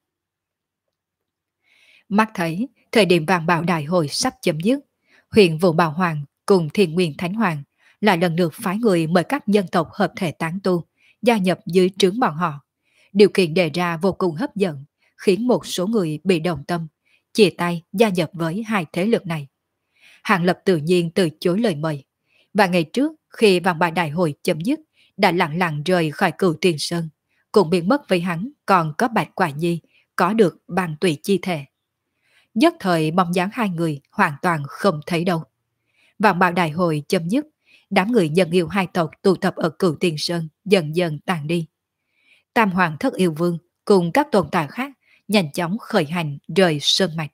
Mắt thấy, thời điểm vàng bạo đại hội sắp chấm dứt, huyện Vũ Bảo Hoàng cùng Thiên Nguyên Thánh Hoàng lại lần lượt phái người mời các dân tộc hợp thể tán tu gia nhập dưới trướng bọn họ. Điều kiện đề ra vô cùng hấp dẫn, khiến một số người bị đồng tâm, chia tay gia nhập với hai thế lực này. Hàng Lập tự nhiên từ chối lời mời. Và ngày trước, khi vàng bạc đại hội chấm dứt, đã lặng lặng rời khỏi Cửu Tiền Sơn, cũng biến mất với hắn còn có Bạch Quả Nhi, có được bằng tùy chi thể. Nhất thời bóng dáng hai người hoàn toàn không thấy đâu. Vàng bạc đại hội chấm dứt, đám người nhân yêu hai tộc tụ tập ở Cửu Tiền Sơn dần dần tàn đi. Tam Hoàng Thất Yêu Vương cùng các tồn tại khác nhanh chóng khởi hành rời Sơn Mạch.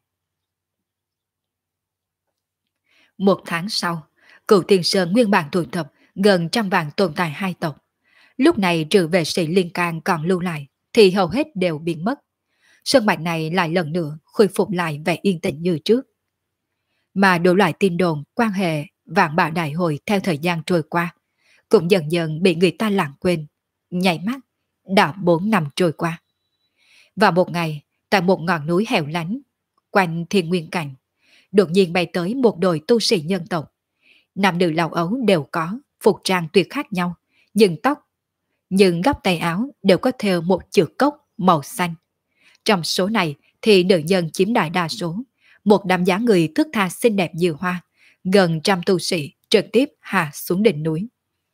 Một tháng sau, Cửu Tiền Sơn nguyên bản tụ tập gần trăm vạn tồn tại hai tộc. Lúc này trừ vệ sĩ liên can còn lưu lại thì hầu hết đều biến mất. Sơn mạch này lại lần nữa khôi phục lại vẻ yên tĩnh như trước. Mà đủ loại tin đồn, quan hệ, vạn bạo đại hội theo thời gian trôi qua, cũng dần dần bị người ta lãng quên. Nhảy mắt, đã 4 năm trôi qua. Vào một ngày, tại một ngọn núi hẻo lánh, quanh thiên nguyên cảnh, đột nhiên bay tới một đội tu sĩ nhân tộc. Nam nữ lão ấu đều có, phục trang tuyệt khác nhau, nhưng góc tay áo đều có thêu một chữ cốc màu xanh. Trong số này thì nữ nhân chiếm đại đa số, một đám dáng người thước tha xinh đẹp như hoa, gần trăm tu sĩ trực tiếp hạ xuống đỉnh núi.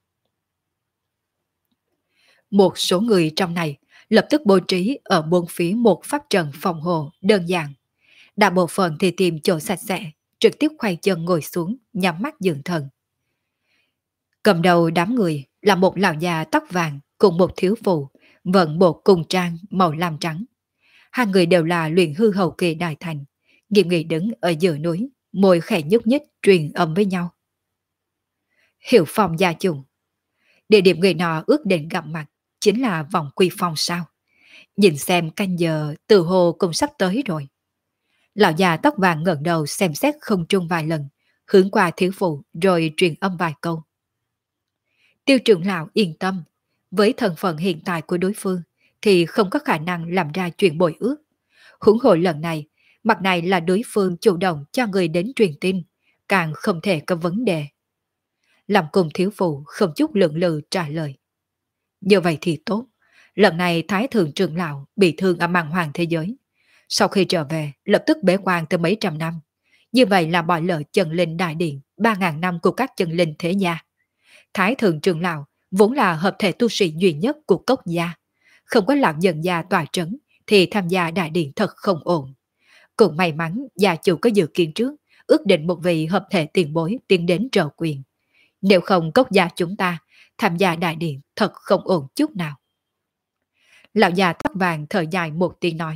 Một số người trong này lập tức bố trí ở bốn phía một pháp trận phòng hộ đơn giản. Đại bộ phận thì tìm chỗ sạch sẽ, trực tiếp khoanh chân ngồi xuống, nhắm mắt dưỡng thần. Cầm đầu đám người là một lão già tóc vàng cùng một thiếu phụ, vận bộ cùng trang màu lam trắng. Hai người đều là luyện hư hậu kỳ đại thành, nghiêm nghị đứng ở giữa núi, môi khẽ nhúc nhích truyền âm với nhau. Hiểu Phong gia chủ, địa điểm người nọ ước định gặp mặt chính là vòng quy phong sao? Nhìn xem canh giờ từ hồ cũng sắp tới rồi. Lão già tóc vàng ngẩng đầu xem xét không trung vài lần, hướng qua thiếu phụ rồi truyền âm vài câu. Tiêu trưởng lão yên tâm, với thân phận hiện tại của đối phương thì không có khả năng làm ra chuyện bội ước. Huống hồ lần này, mặt này là đối phương chủ động cho người đến truyền tin, càng không thể có vấn đề. Làm cùng thiếu phụ không chút lượng lự trả lời. Như vậy thì tốt, lần này Thái Thượng trưởng lão bị thương ở màn hoàng thế giới. Sau khi trở về, lập tức bế quan tới mấy trăm năm. Như vậy là bỏ lỡ chân linh đại điện 3.000 năm của các chân linh thế gia. Thái Thượng trưởng lão vốn là hợp thể tu sĩ duy nhất của cốc gia. Không có lão nhân gia tòa trấn thì tham gia đại điện thật không ổn. Cũng may mắn gia chủ có dự kiến trước, ước định một vị hợp thể tiền bối tiến đến trợ quyền. Nếu không cốc gia chúng ta, tham gia đại điện thật không ổn chút nào. Lão già tóc vàng thở dài một tiếng nói.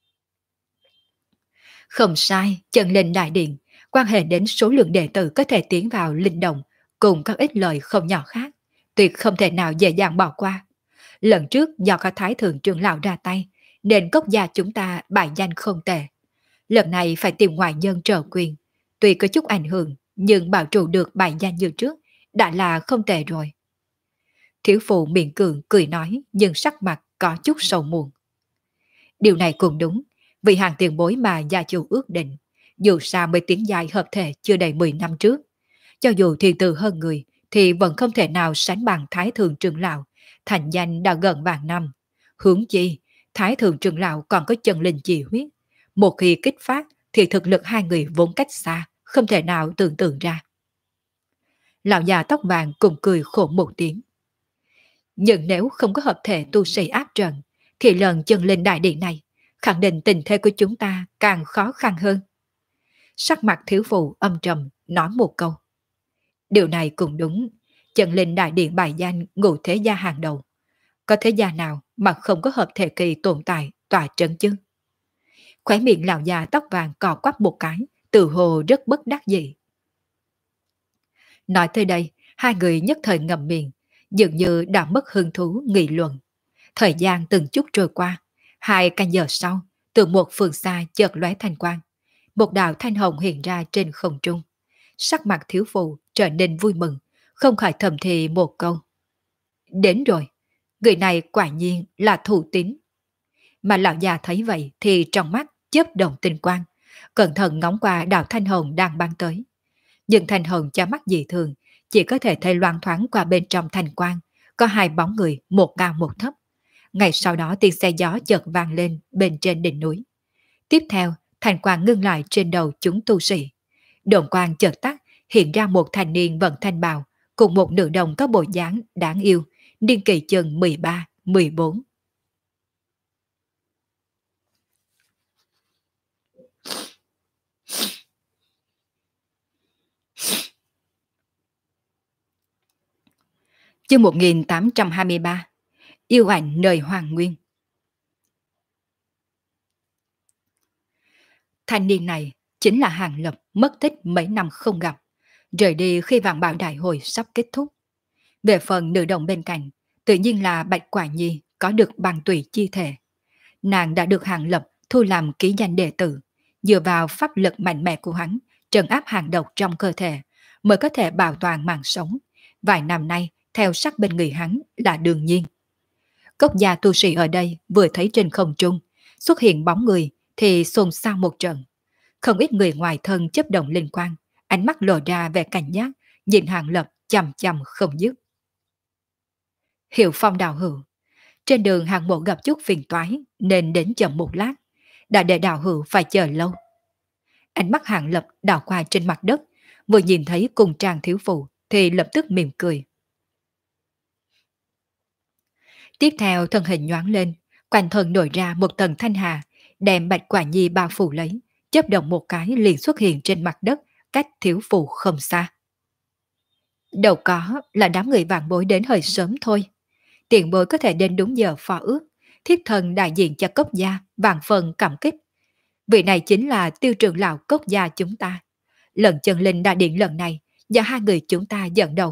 Không sai, chân linh đại điện, quan hệ đến số lượng đệ tử có thể tiến vào linh động, cùng các ít lời không nhỏ khác, tuyệt không thể nào dễ dàng bỏ qua. Lần trước do có Thái Thượng trưởng lão ra tay, nên cốc gia chúng ta bài danh không tệ. Lần này phải tìm ngoại nhân trợ quyền, tuy có chút ảnh hưởng, nhưng bảo trụ được bài danh như trước, đã là không tệ rồi. Thiếu phụ miệng cường cười nói, nhưng sắc mặt có chút sầu muộn. Điều này cũng đúng, vì hàng tiền bối mà gia chủ ước định, dù sao mới tiến dài hợp thể chưa đầy 10 năm trước. Cho dù thiên tư hơn người, thì vẫn không thể nào sánh bằng Thái Thượng trưởng lão, thành danh đã gần vạn năm. Hướng chi, Thái Thượng trưởng lão còn có chân linh chỉ huyết. Một khi kích phát, thì thực lực hai người vốn cách xa, không thể nào tưởng tượng ra. Lão già tóc vàng cùng cười khổ một tiếng. Nhưng nếu không có hợp thể tu sĩ áp trận, thì lần chân linh đại điện này, khẳng định tình thế của chúng ta càng khó khăn hơn. Sắc mặt thiếu phụ âm trầm, nói một câu. Điều này cũng đúng, chân linh đại điện bài danh ngũ thế gia hàng đầu. Có thế gia nào mà không có hợp thể kỳ tồn tại tỏa trấn chứ? Khóe miệng lão già tóc vàng cò quắp một cái, tự hồ rất bất đắc dĩ. Nói tới đây, hai người nhất thời ngậm miệng, dường như đã mất hứng thú nghị luận. Thời gian từng chút trôi qua, 2 canh giờ sau, từ một phương xa chợt lóe thanh quang. Một đạo thanh hồng hiện ra trên không trung. Sắc mặt thiếu phụ trở nên vui mừng, không khỏi thầm thì một câu. Đến rồi, người này quả nhiên là thủ tín. Mà lão già thấy vậy thì trong mắt chớp động tinh quang, cẩn thận ngóng qua đạo thanh hồng đang băng tới. Nhưng thanh hồng chá mắt dị thường, chỉ có thể thấy loang thoáng qua bên trong thanh quang, có 2 bóng người, một cao một thấp. Ngay sau đó tiếng xe gió chợt vang lên bên trên đỉnh núi. Tiếp theo, thanh quang ngưng lại trên đầu chúng tu sĩ. Độn quang chợt tắt, hiện ra một thanh niên vận thanh bào, cùng một nữ đồng có bộ dáng đáng yêu, niên kỳ chừng 13, 14. Chương 1823. Yêu ảnh nơi Hoàng Nguyên. Thanh niên này chính là Hàng Lập mất tích mấy năm không gặp, rời đi khi vạn bảo đại hội sắp kết thúc. Về phần nữ đồng bên cạnh, tự nhiên là Bạch Quả Nhi có được bằng tùy chi thể. Nàng đã được Hàng Lập thu làm ký danh đệ tử, dựa vào pháp lực mạnh mẽ của hắn, trấn áp hàng độc trong cơ thể, mới có thể bảo toàn mạng sống. Vài năm nay, theo sắc bên người hắn là đương nhiên. Cốc gia tu sĩ ở đây vừa thấy trên không trung xuất hiện bóng người thì xôn xao một trận. Không ít người ngoài thân chấp động linh quang, ánh mắt lộ ra vẻ cảnh giác, nhìn Hàng Lập chằm chằm không dứt. Hiệu Phong đạo hữu, trên đường Hàng Mộ gặp chút phiền toái nên đến chậm một lát, đã để đạo hữu phải chờ lâu. Ánh mắt Hàng Lập đảo qua trên mặt đất, vừa nhìn thấy cùng trang thiếu phụ thì lập tức mỉm cười. Tiếp theo thân hình nhoáng lên, quanh thân nổi ra một tầng thanh hà, đem Bạch Quả Nhi bao phủ lấy, chớp động một cái liền xuất hiện trên mặt đất, cách thiếu phụ không xa. Đâu có là đám người vạn bối đến hơi sớm thôi. Tiền bối có thể đến đúng giờ phò ước, thiết thần đại diện cho Cốc gia vạn phần cảm kích. Vị này chính là tiêu trưởng lão Cốc gia chúng ta. Lần chân linh đại điện lần này do 2 người chúng ta dẫn đầu.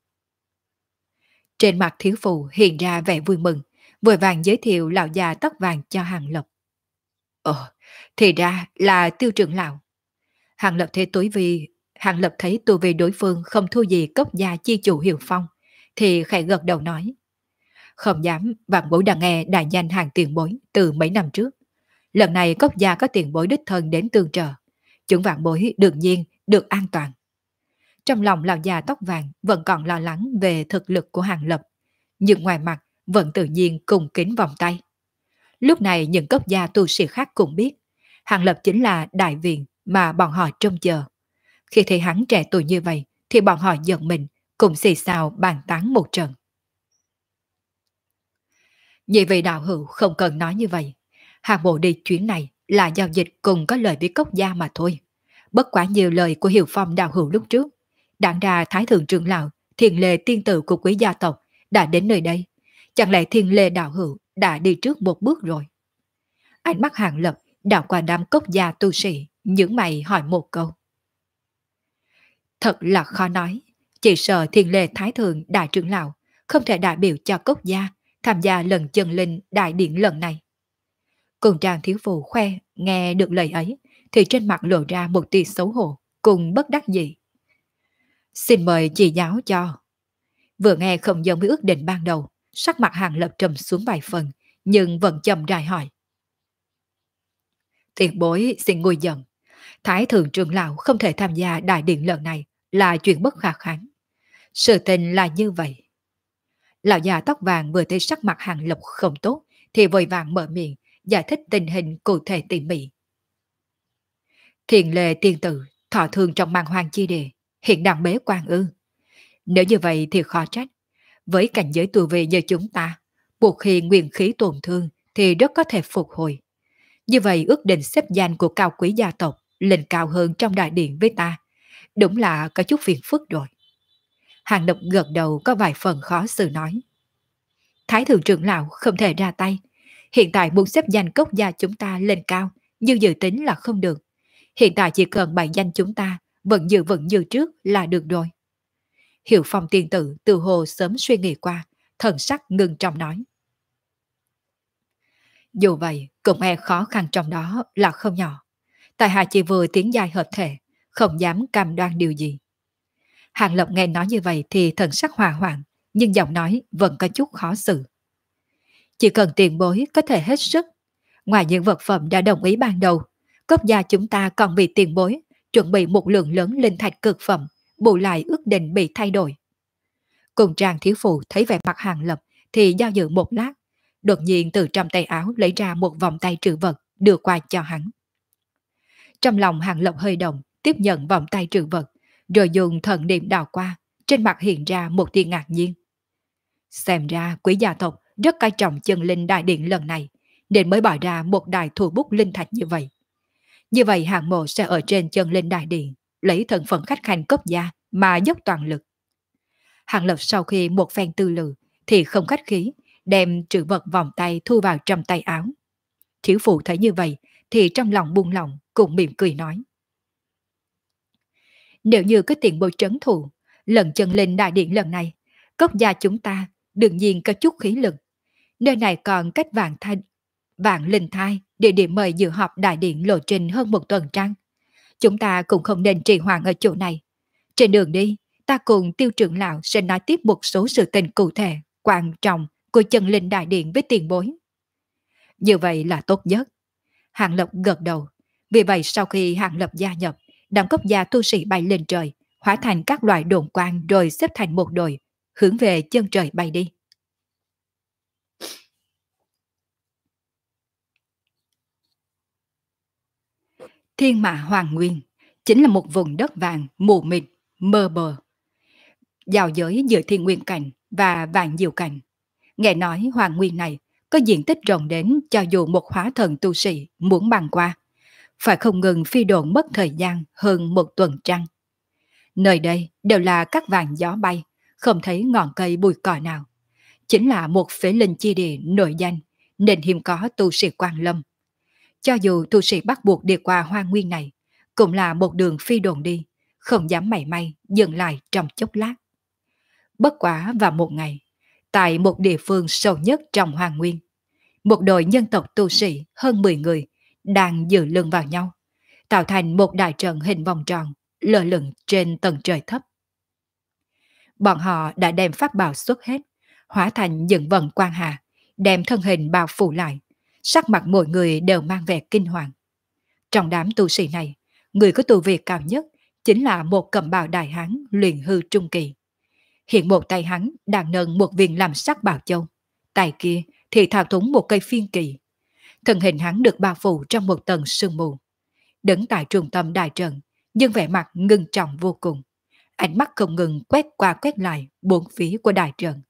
Trên mặt thiếu phụ hiện ra vẻ vui mừng, vội vàng giới thiệu lão già tóc vàng cho Hàng Lập. Thì ra là tiêu trưởng lão. Hàng Lập thấy tối vì Hàng Lập thấy tu vi đối phương không thua gì Cốc gia chi chủ Hiệu Phong, thì khẽ gật đầu nói. Không dám, vạn bối đã nghe đại danh Hàng tiền bối từ mấy năm trước. Lần này Cốc gia có tiền bối đích thân đến tương trợ, chúng vạn bối đương nhiên được an toàn. Trong lòng lão già tóc vàng vẫn còn lo lắng về thực lực của Hàng Lập, nhưng ngoài mặt vẫn tự nhiên cùng kính vòng tay. Lúc này những Cốc gia tu sĩ khác cũng biết, Hàng Lập chính là đại viện mà bọn họ trông chờ. Khi thấy hắn trẻ tuổi như vậy, thì bọn họ giận mình, cùng xì xào bàn tán một trận. Nhị vị đạo hữu không cần nói như vậy. Hàng bộ đi chuyến này là giao dịch cùng có lời với Cốc gia mà thôi. Bất quá nhiều lời của Hiệu Phong đạo hữu lúc trước. Đảng ra Thái Thượng trưởng lão, Thiền Lê tiên tử của quý gia tộc đã đến nơi đây. Chẳng lẽ Thiền Lê đạo hữu đã đi trước một bước rồi? Ánh mắt Hàng Lập đảo qua đám Cốc gia tu sĩ, nhướng mày hỏi một câu. Thật là khó nói, chỉ sợ Thiền Lê Thái Thượng đại trưởng lão không thể đại biểu cho Cốc gia tham gia lần chân linh đại điện lần này. Cùng trang thiếu phụ khoe nghe được lời ấy thì trên mặt lộ ra một tia xấu hổ cùng bất đắc dĩ. Xin mời chỉ giáo cho. Vừa nghe không giống với ước định ban đầu, sắc mặt Hàng Lập trầm xuống vài phần, nhưng vẫn chậm rãi hỏi. Tiền bối xin nguôi giận. Thái thượng trưởng lão không thể tham gia đại điện lần này là chuyện bất khả kháng. Sự tình là như vậy. Lão già tóc vàng vừa thấy sắc mặt Hàng Lập không tốt thì vội vàng mở miệng giải thích tình hình cụ thể tỉ mỉ. Thiền Lê tiên tử thọ thương trong mang hoang chi địa, hiện đang bế quan ư? Nếu như vậy thì khó trách. Với cảnh giới tu vi như chúng ta, buộc khi nguyên khí tổn thương thì rất có thể phục hồi. Như vậy ước định xếp danh của cao quý gia tộc lên cao hơn trong đại điện với ta. Đúng là có chút phiền phức rồi. Hàng Lập gật đầu có vài phần khó xử nói. Thái thượng trưởng lão không thể ra tay. Hiện tại muốn xếp danh Cốc gia chúng ta lên cao như dự tính là không được. Hiện tại chỉ cần bài danh chúng ta vẫn như trước là được rồi. Hiệu Phong tiên tử từ hồ sớm suy nghĩ qua, thần sắc ngưng trọng nói. Dù vậy, cũng e khó khăn trong đó là không nhỏ. Tại hạ chỉ vừa tiến giai hợp thể, không dám cam đoan điều gì. Hàng Lập nghe nói như vậy thì thần sắc hòa hoãn, nhưng giọng nói vẫn có chút khó xử. Chỉ cần tiền bối có thể hết sức. Ngoài những vật phẩm đã đồng ý ban đầu, cốc gia chúng ta còn bị tiền bối chuẩn bị một lượng lớn linh thạch cực phẩm, bù lại ước định bị thay đổi. Cùng Trang thiếu phụ thấy vẻ mặt Hàng Lập thì do dự một lát, đột nhiên từ trong tay áo lấy ra một vòng tay trữ vật đưa qua cho hắn. Trong lòng Hàng Lập hơi động, tiếp nhận vòng tay trữ vật, rồi dùng thần niệm đào qua, trên mặt hiện ra một tia ngạc nhiên. Xem ra quý gia tộc rất coi trọng chân linh đại điện lần này, nên mới bỏ ra một đài thủ bút linh thạch như vậy. Như vậy hạng mộ sẽ ở trên chân linh đại điện, lấy thân phận khách khanh cấp gia mà dốc toàn lực. Hàng Lập sau khi một phen tư lự thì không khách khí, đem trữ vật vòng tay thu vào trong tay áo. Thiếu phụ thấy như vậy thì trong lòng buông lỏng, cũng mỉm cười nói. Nếu như có tiền bồi trấn thủ, lần chân linh đại điện lần này, cốc gia chúng ta đương nhiên có chút khí lực. Nơi này còn cách vạn linh thai, địa điểm mời dự họp đại điện lộ trình hơn một tuần trăng. Chúng ta cũng không nên trì hoãn ở chỗ này. Trên đường đi, ta cùng Tiêu trưởng lão sẽ nói tiếp một số sự tình cụ thể, quan trọng của chân linh đại điện với tiền bối. Như vậy là tốt nhất. Hàng Lập gật đầu. Vì vậy sau khi Hàng Lập gia nhập, đám cốc gia tu sĩ bay lên trời, hóa thành các loại đồn quang rồi xếp thành một đội, hướng về chân trời bay đi. Thiên Mã Hoàng Nguyên chính là một vùng đất vàng mù mịt, mơ bờ, giao giới giữa Thiên Nguyên Cảnh và Vạn Diệu Cảnh. Nghe nói Hoàng Nguyên này có diện tích rộng đến cho dù một hóa thần tu sĩ muốn băng qua, phải không ngừng phi độn mất thời gian hơn một tuần trăng. Nơi đây đều là các vàng gió bay, không thấy ngọn cây bụi cỏ nào. Chính là một phế linh chi địa nổi danh, nên hiếm có tu sĩ quan lâm. Cho dù tu sĩ bắt buộc đi qua Hoa Nguyên này, cũng là một đường phi đồn đi, không dám mảy may dừng lại trong chốc lát. Bất quá vào một ngày, tại một địa phương sâu nhất trong Hoa Nguyên, một đội nhân tộc tu sĩ hơn 10 người đang dựa lưng vào nhau, tạo thành một đại trận hình vòng tròn, lơ lửng trên tầng trời thấp. Bọn họ đã đem pháp bảo xuất hết, hóa thành những vần quang hà, đem thân hình bao phủ lại, sắc mặt mỗi người đều mang vẻ kinh hoàng. Trong đám tu sĩ này, người có tu vi cao nhất chính là một cẩm bào đại hán luyện hư trung kỳ. Hiện một tay hắn đang nâng một viên làm sắc bảo châu, tay kia thì thao túng một cây phiên kỳ. Thân hình hắn được bao phủ trong một tầng sương mù. Đứng tại trung tâm đại trận, nhưng vẻ mặt ngưng trọng vô cùng. Ánh mắt không ngừng quét qua quét lại bốn phía của đại trận.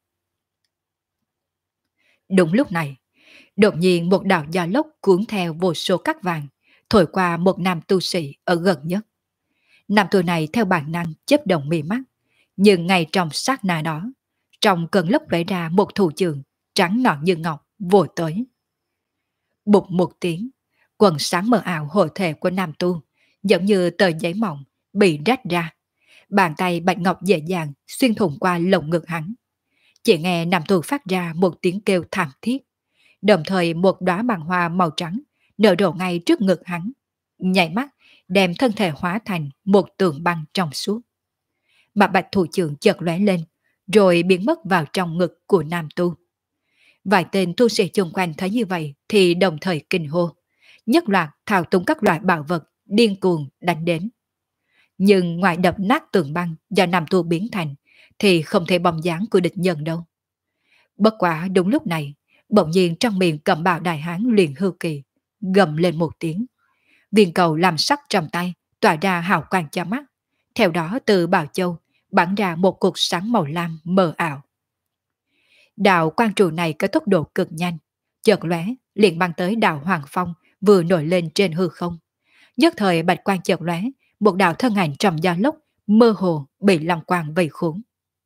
Đúng lúc này, đột nhiên một đạo gió lốc cuốn theo vô số cát vàng, thổi qua một nam tu sĩ ở gần nhất. Nam tu này theo bản năng chớp động mì mắt, nhưng ngay trong sát na đó, trong cơn lốc vẽ ra một thủ trường trắng nõn như ngọc vội tới. Bụt một tiếng, quần sáng mờ ảo hộ thể của nam tu giống như tờ giấy mỏng bị rách ra. Bàn tay bạch ngọc dễ dàng xuyên thủng qua lồng ngực hắn. Chỉ nghe nam tu phát ra một tiếng kêu thảm thiết, đồng thời một đóa bằng hoa màu trắng nở rộ ngay trước ngực hắn, nhảy mắt đem thân thể hóa thành một tường băng trong suốt. Mà bạch thủ trưởng chợt lóe lên, rồi biến mất vào trong ngực của nam tu. Vài tên tu sĩ xung quanh thấy như vậy thì đồng thời kinh hô, nhất loạt thao túng các loại bảo vật điên cuồng đánh đến. Nhưng ngoài đập nát tường băng do nam tu biến thành thì không thể bóng dáng của địch nhân đâu. Bất quả đúng lúc này, bỗng nhiên trong miệng cầm bào đại hán luyện hư kỳ gầm lên một tiếng. Viên cầu làm sắc trong tay tỏa ra hào quang cho mắt. Theo đó từ bào châu bắn ra một cột sáng màu lam mờ ảo. Đạo quang trụ này có tốc độ cực nhanh, chợt lóe liền băng tới đạo Hoàng Phong vừa nổi lên trên hư không. Nhất thời bạch quang chợt lóe, một đạo thân ảnh trong gió lốc mơ hồ bị long quang vây khốn.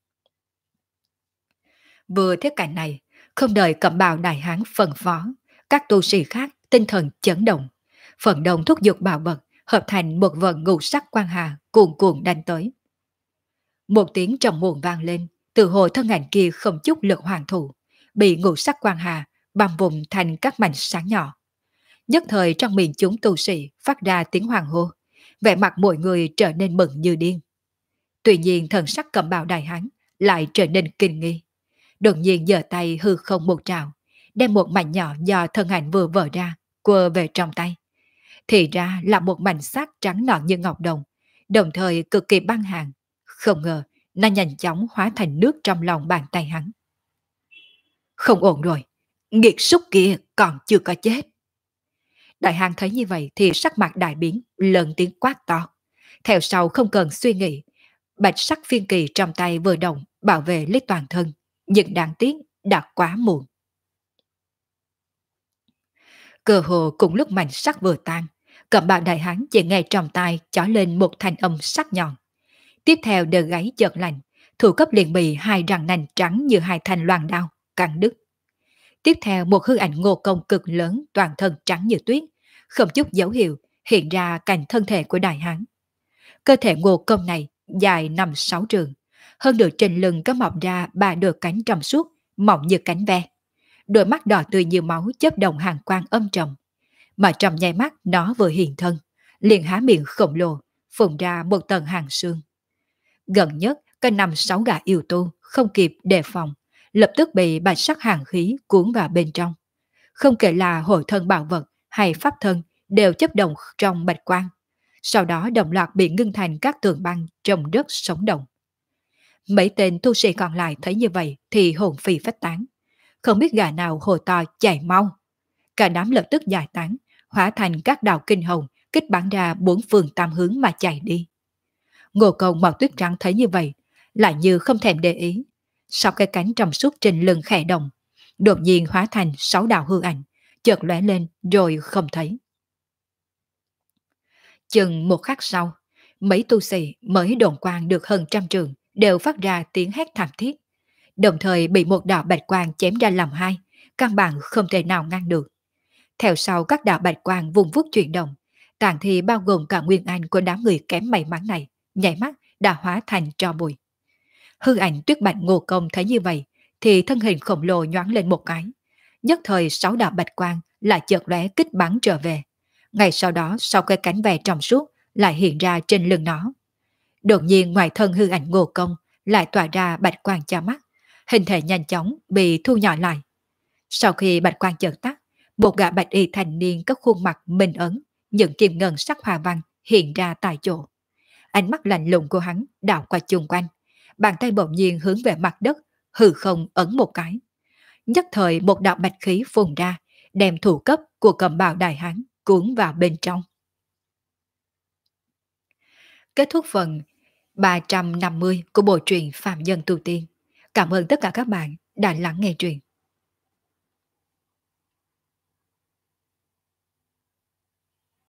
Vừa thế cảnh này, không đợi cẩm bào đại hán phân phó, các tu sĩ khác tinh thần chấn động, Phần đông thúc giục bạo vật, hợp thành một vần ngũ sắc quang hà cuồn cuộn đánh tới. Một tiếng trầm muộn vang lên, từ hồi thân ảnh kia không chút lực hoàn thủ, bị ngũ sắc quang hà băm vùng thành các mảnh sáng nhỏ. Nhất thời trong miệng chúng tu sĩ phát ra tiếng hoàng hô, vẻ mặt mọi người trở nên mừng như điên. Tuy nhiên thần sắc cẩm bào đại hán lại trở nên kinh nghi. Đột nhiên giơ tay hư không một trào, đem một mảnh nhỏ do thân ảnh vừa vỡ ra, quơ về trong tay. Thì ra là một mảnh sắt trắng nõn như ngọc đồng, đồng thời cực kỳ băng hàng. Không ngờ, nó nhanh chóng hóa thành nước trong lòng bàn tay hắn. Không ổn rồi, nghiệt súc kia còn chưa có chết. Đại hán thấy như vậy thì sắc mặt đại biến, lớn tiếng quát to. Theo sau không cần suy nghĩ, bạch sắc phiên kỳ trong tay vừa động bảo vệ lấy toàn thân, nhưng đáng tiếc đã quá muộn. Cơ hồ cùng lúc mảnh sắc vừa tan, cẩm bào đại hán chỉ nghe trong tay chó lên một thanh âm sắc nhọn. Tiếp theo đờ gáy chợt lạnh, thủ cấp liền bị hai răng nanh trắng như hai thanh loan đao cắn đứt. Tiếp theo một hư ảnh Ngô Công cực lớn, toàn thân trắng như tuyết, không chút dấu hiệu hiện ra cạnh thân thể của đại hán. Cơ thể Ngô Công này dài 5-6 trường, hơn được trên lưng có mọc ra ba đôi cánh trong suốt, mỏng như cánh ve. Đôi mắt đỏ tươi như máu chớp đồng hàng quang âm trầm, mà trong nháy mắt nó vừa hiện thân, liền há miệng khổng lồ, phun ra một tầng hàng xương. Gần nhất có 5-6 gã yêu tu không kịp đề phòng, lập tức bị bạch sắc hàng khí cuốn vào bên trong. Không kể là hội thân bảo vật hay pháp thân đều chấp động trong bạch quang, sau đó đồng loạt bị ngưng thành các tường băng trông rất sống động. Mấy tên tu sĩ còn lại thấy như vậy thì hồn phi phách tán, không biết gà nào hồ to chạy mau. Cả đám lập tức giải tán, hóa thành các đạo kinh hồng kích bắn ra bốn phương tam hướng mà chạy đi. Ngô Công Mộc Tuyết Trắng thấy như vậy, lại như không thèm để ý. Sau cái cánh trong suốt trên lưng khẽ động, đột nhiên hóa thành 6 đạo hư ảnh, chợt lóe lên rồi không thấy. Chừng một khắc sau, mấy tu sĩ mới đồn quang được hơn 100 trường đều phát ra tiếng hét thảm thiết, đồng thời bị một đạo bạch quang chém ra làm hai, căn bản không thể nào ngăn được. Theo sau các đạo bạch quang vùng vút chuyển động, tàn thi bao gồm cả nguyên anh của đám người kém may mắn này, nhảy mắt đã hóa thành tro bụi. Hư ảnh Tuyết Bạch Ngô Công thấy như vậy, thì thân hình khổng lồ nhoáng lên một cái. Nhất thời 6 đạo bạch quang lại chợt lóe kích bắn trở về. Ngay sau đó, sau cái cánh ve trong suốt lại hiện ra trên lưng nó. Đột nhiên ngoài thân hư ảnh Ngô Công lại tỏa ra bạch quang cho mắt, hình thể nhanh chóng bị thu nhỏ lại. Sau khi bạch quang chợt tắt, một gã bạch y thành niên có khuôn mặt minh ấn, những kim ngân sắc hoa văn hiện ra tại chỗ. Ánh mắt lạnh lùng của hắn đảo qua chung quanh, bàn tay bỗng nhiên hướng về mặt đất, hư không ấn một cái. Nhất thời một đạo bạch khí phun ra, đem thủ cấp của cầm bào đại hán cuốn vào bên trong. Kết thúc phần 350 của bộ truyện Phạm Nhân Tu Tiên. Cảm ơn tất cả các bạn đã lắng nghe truyện.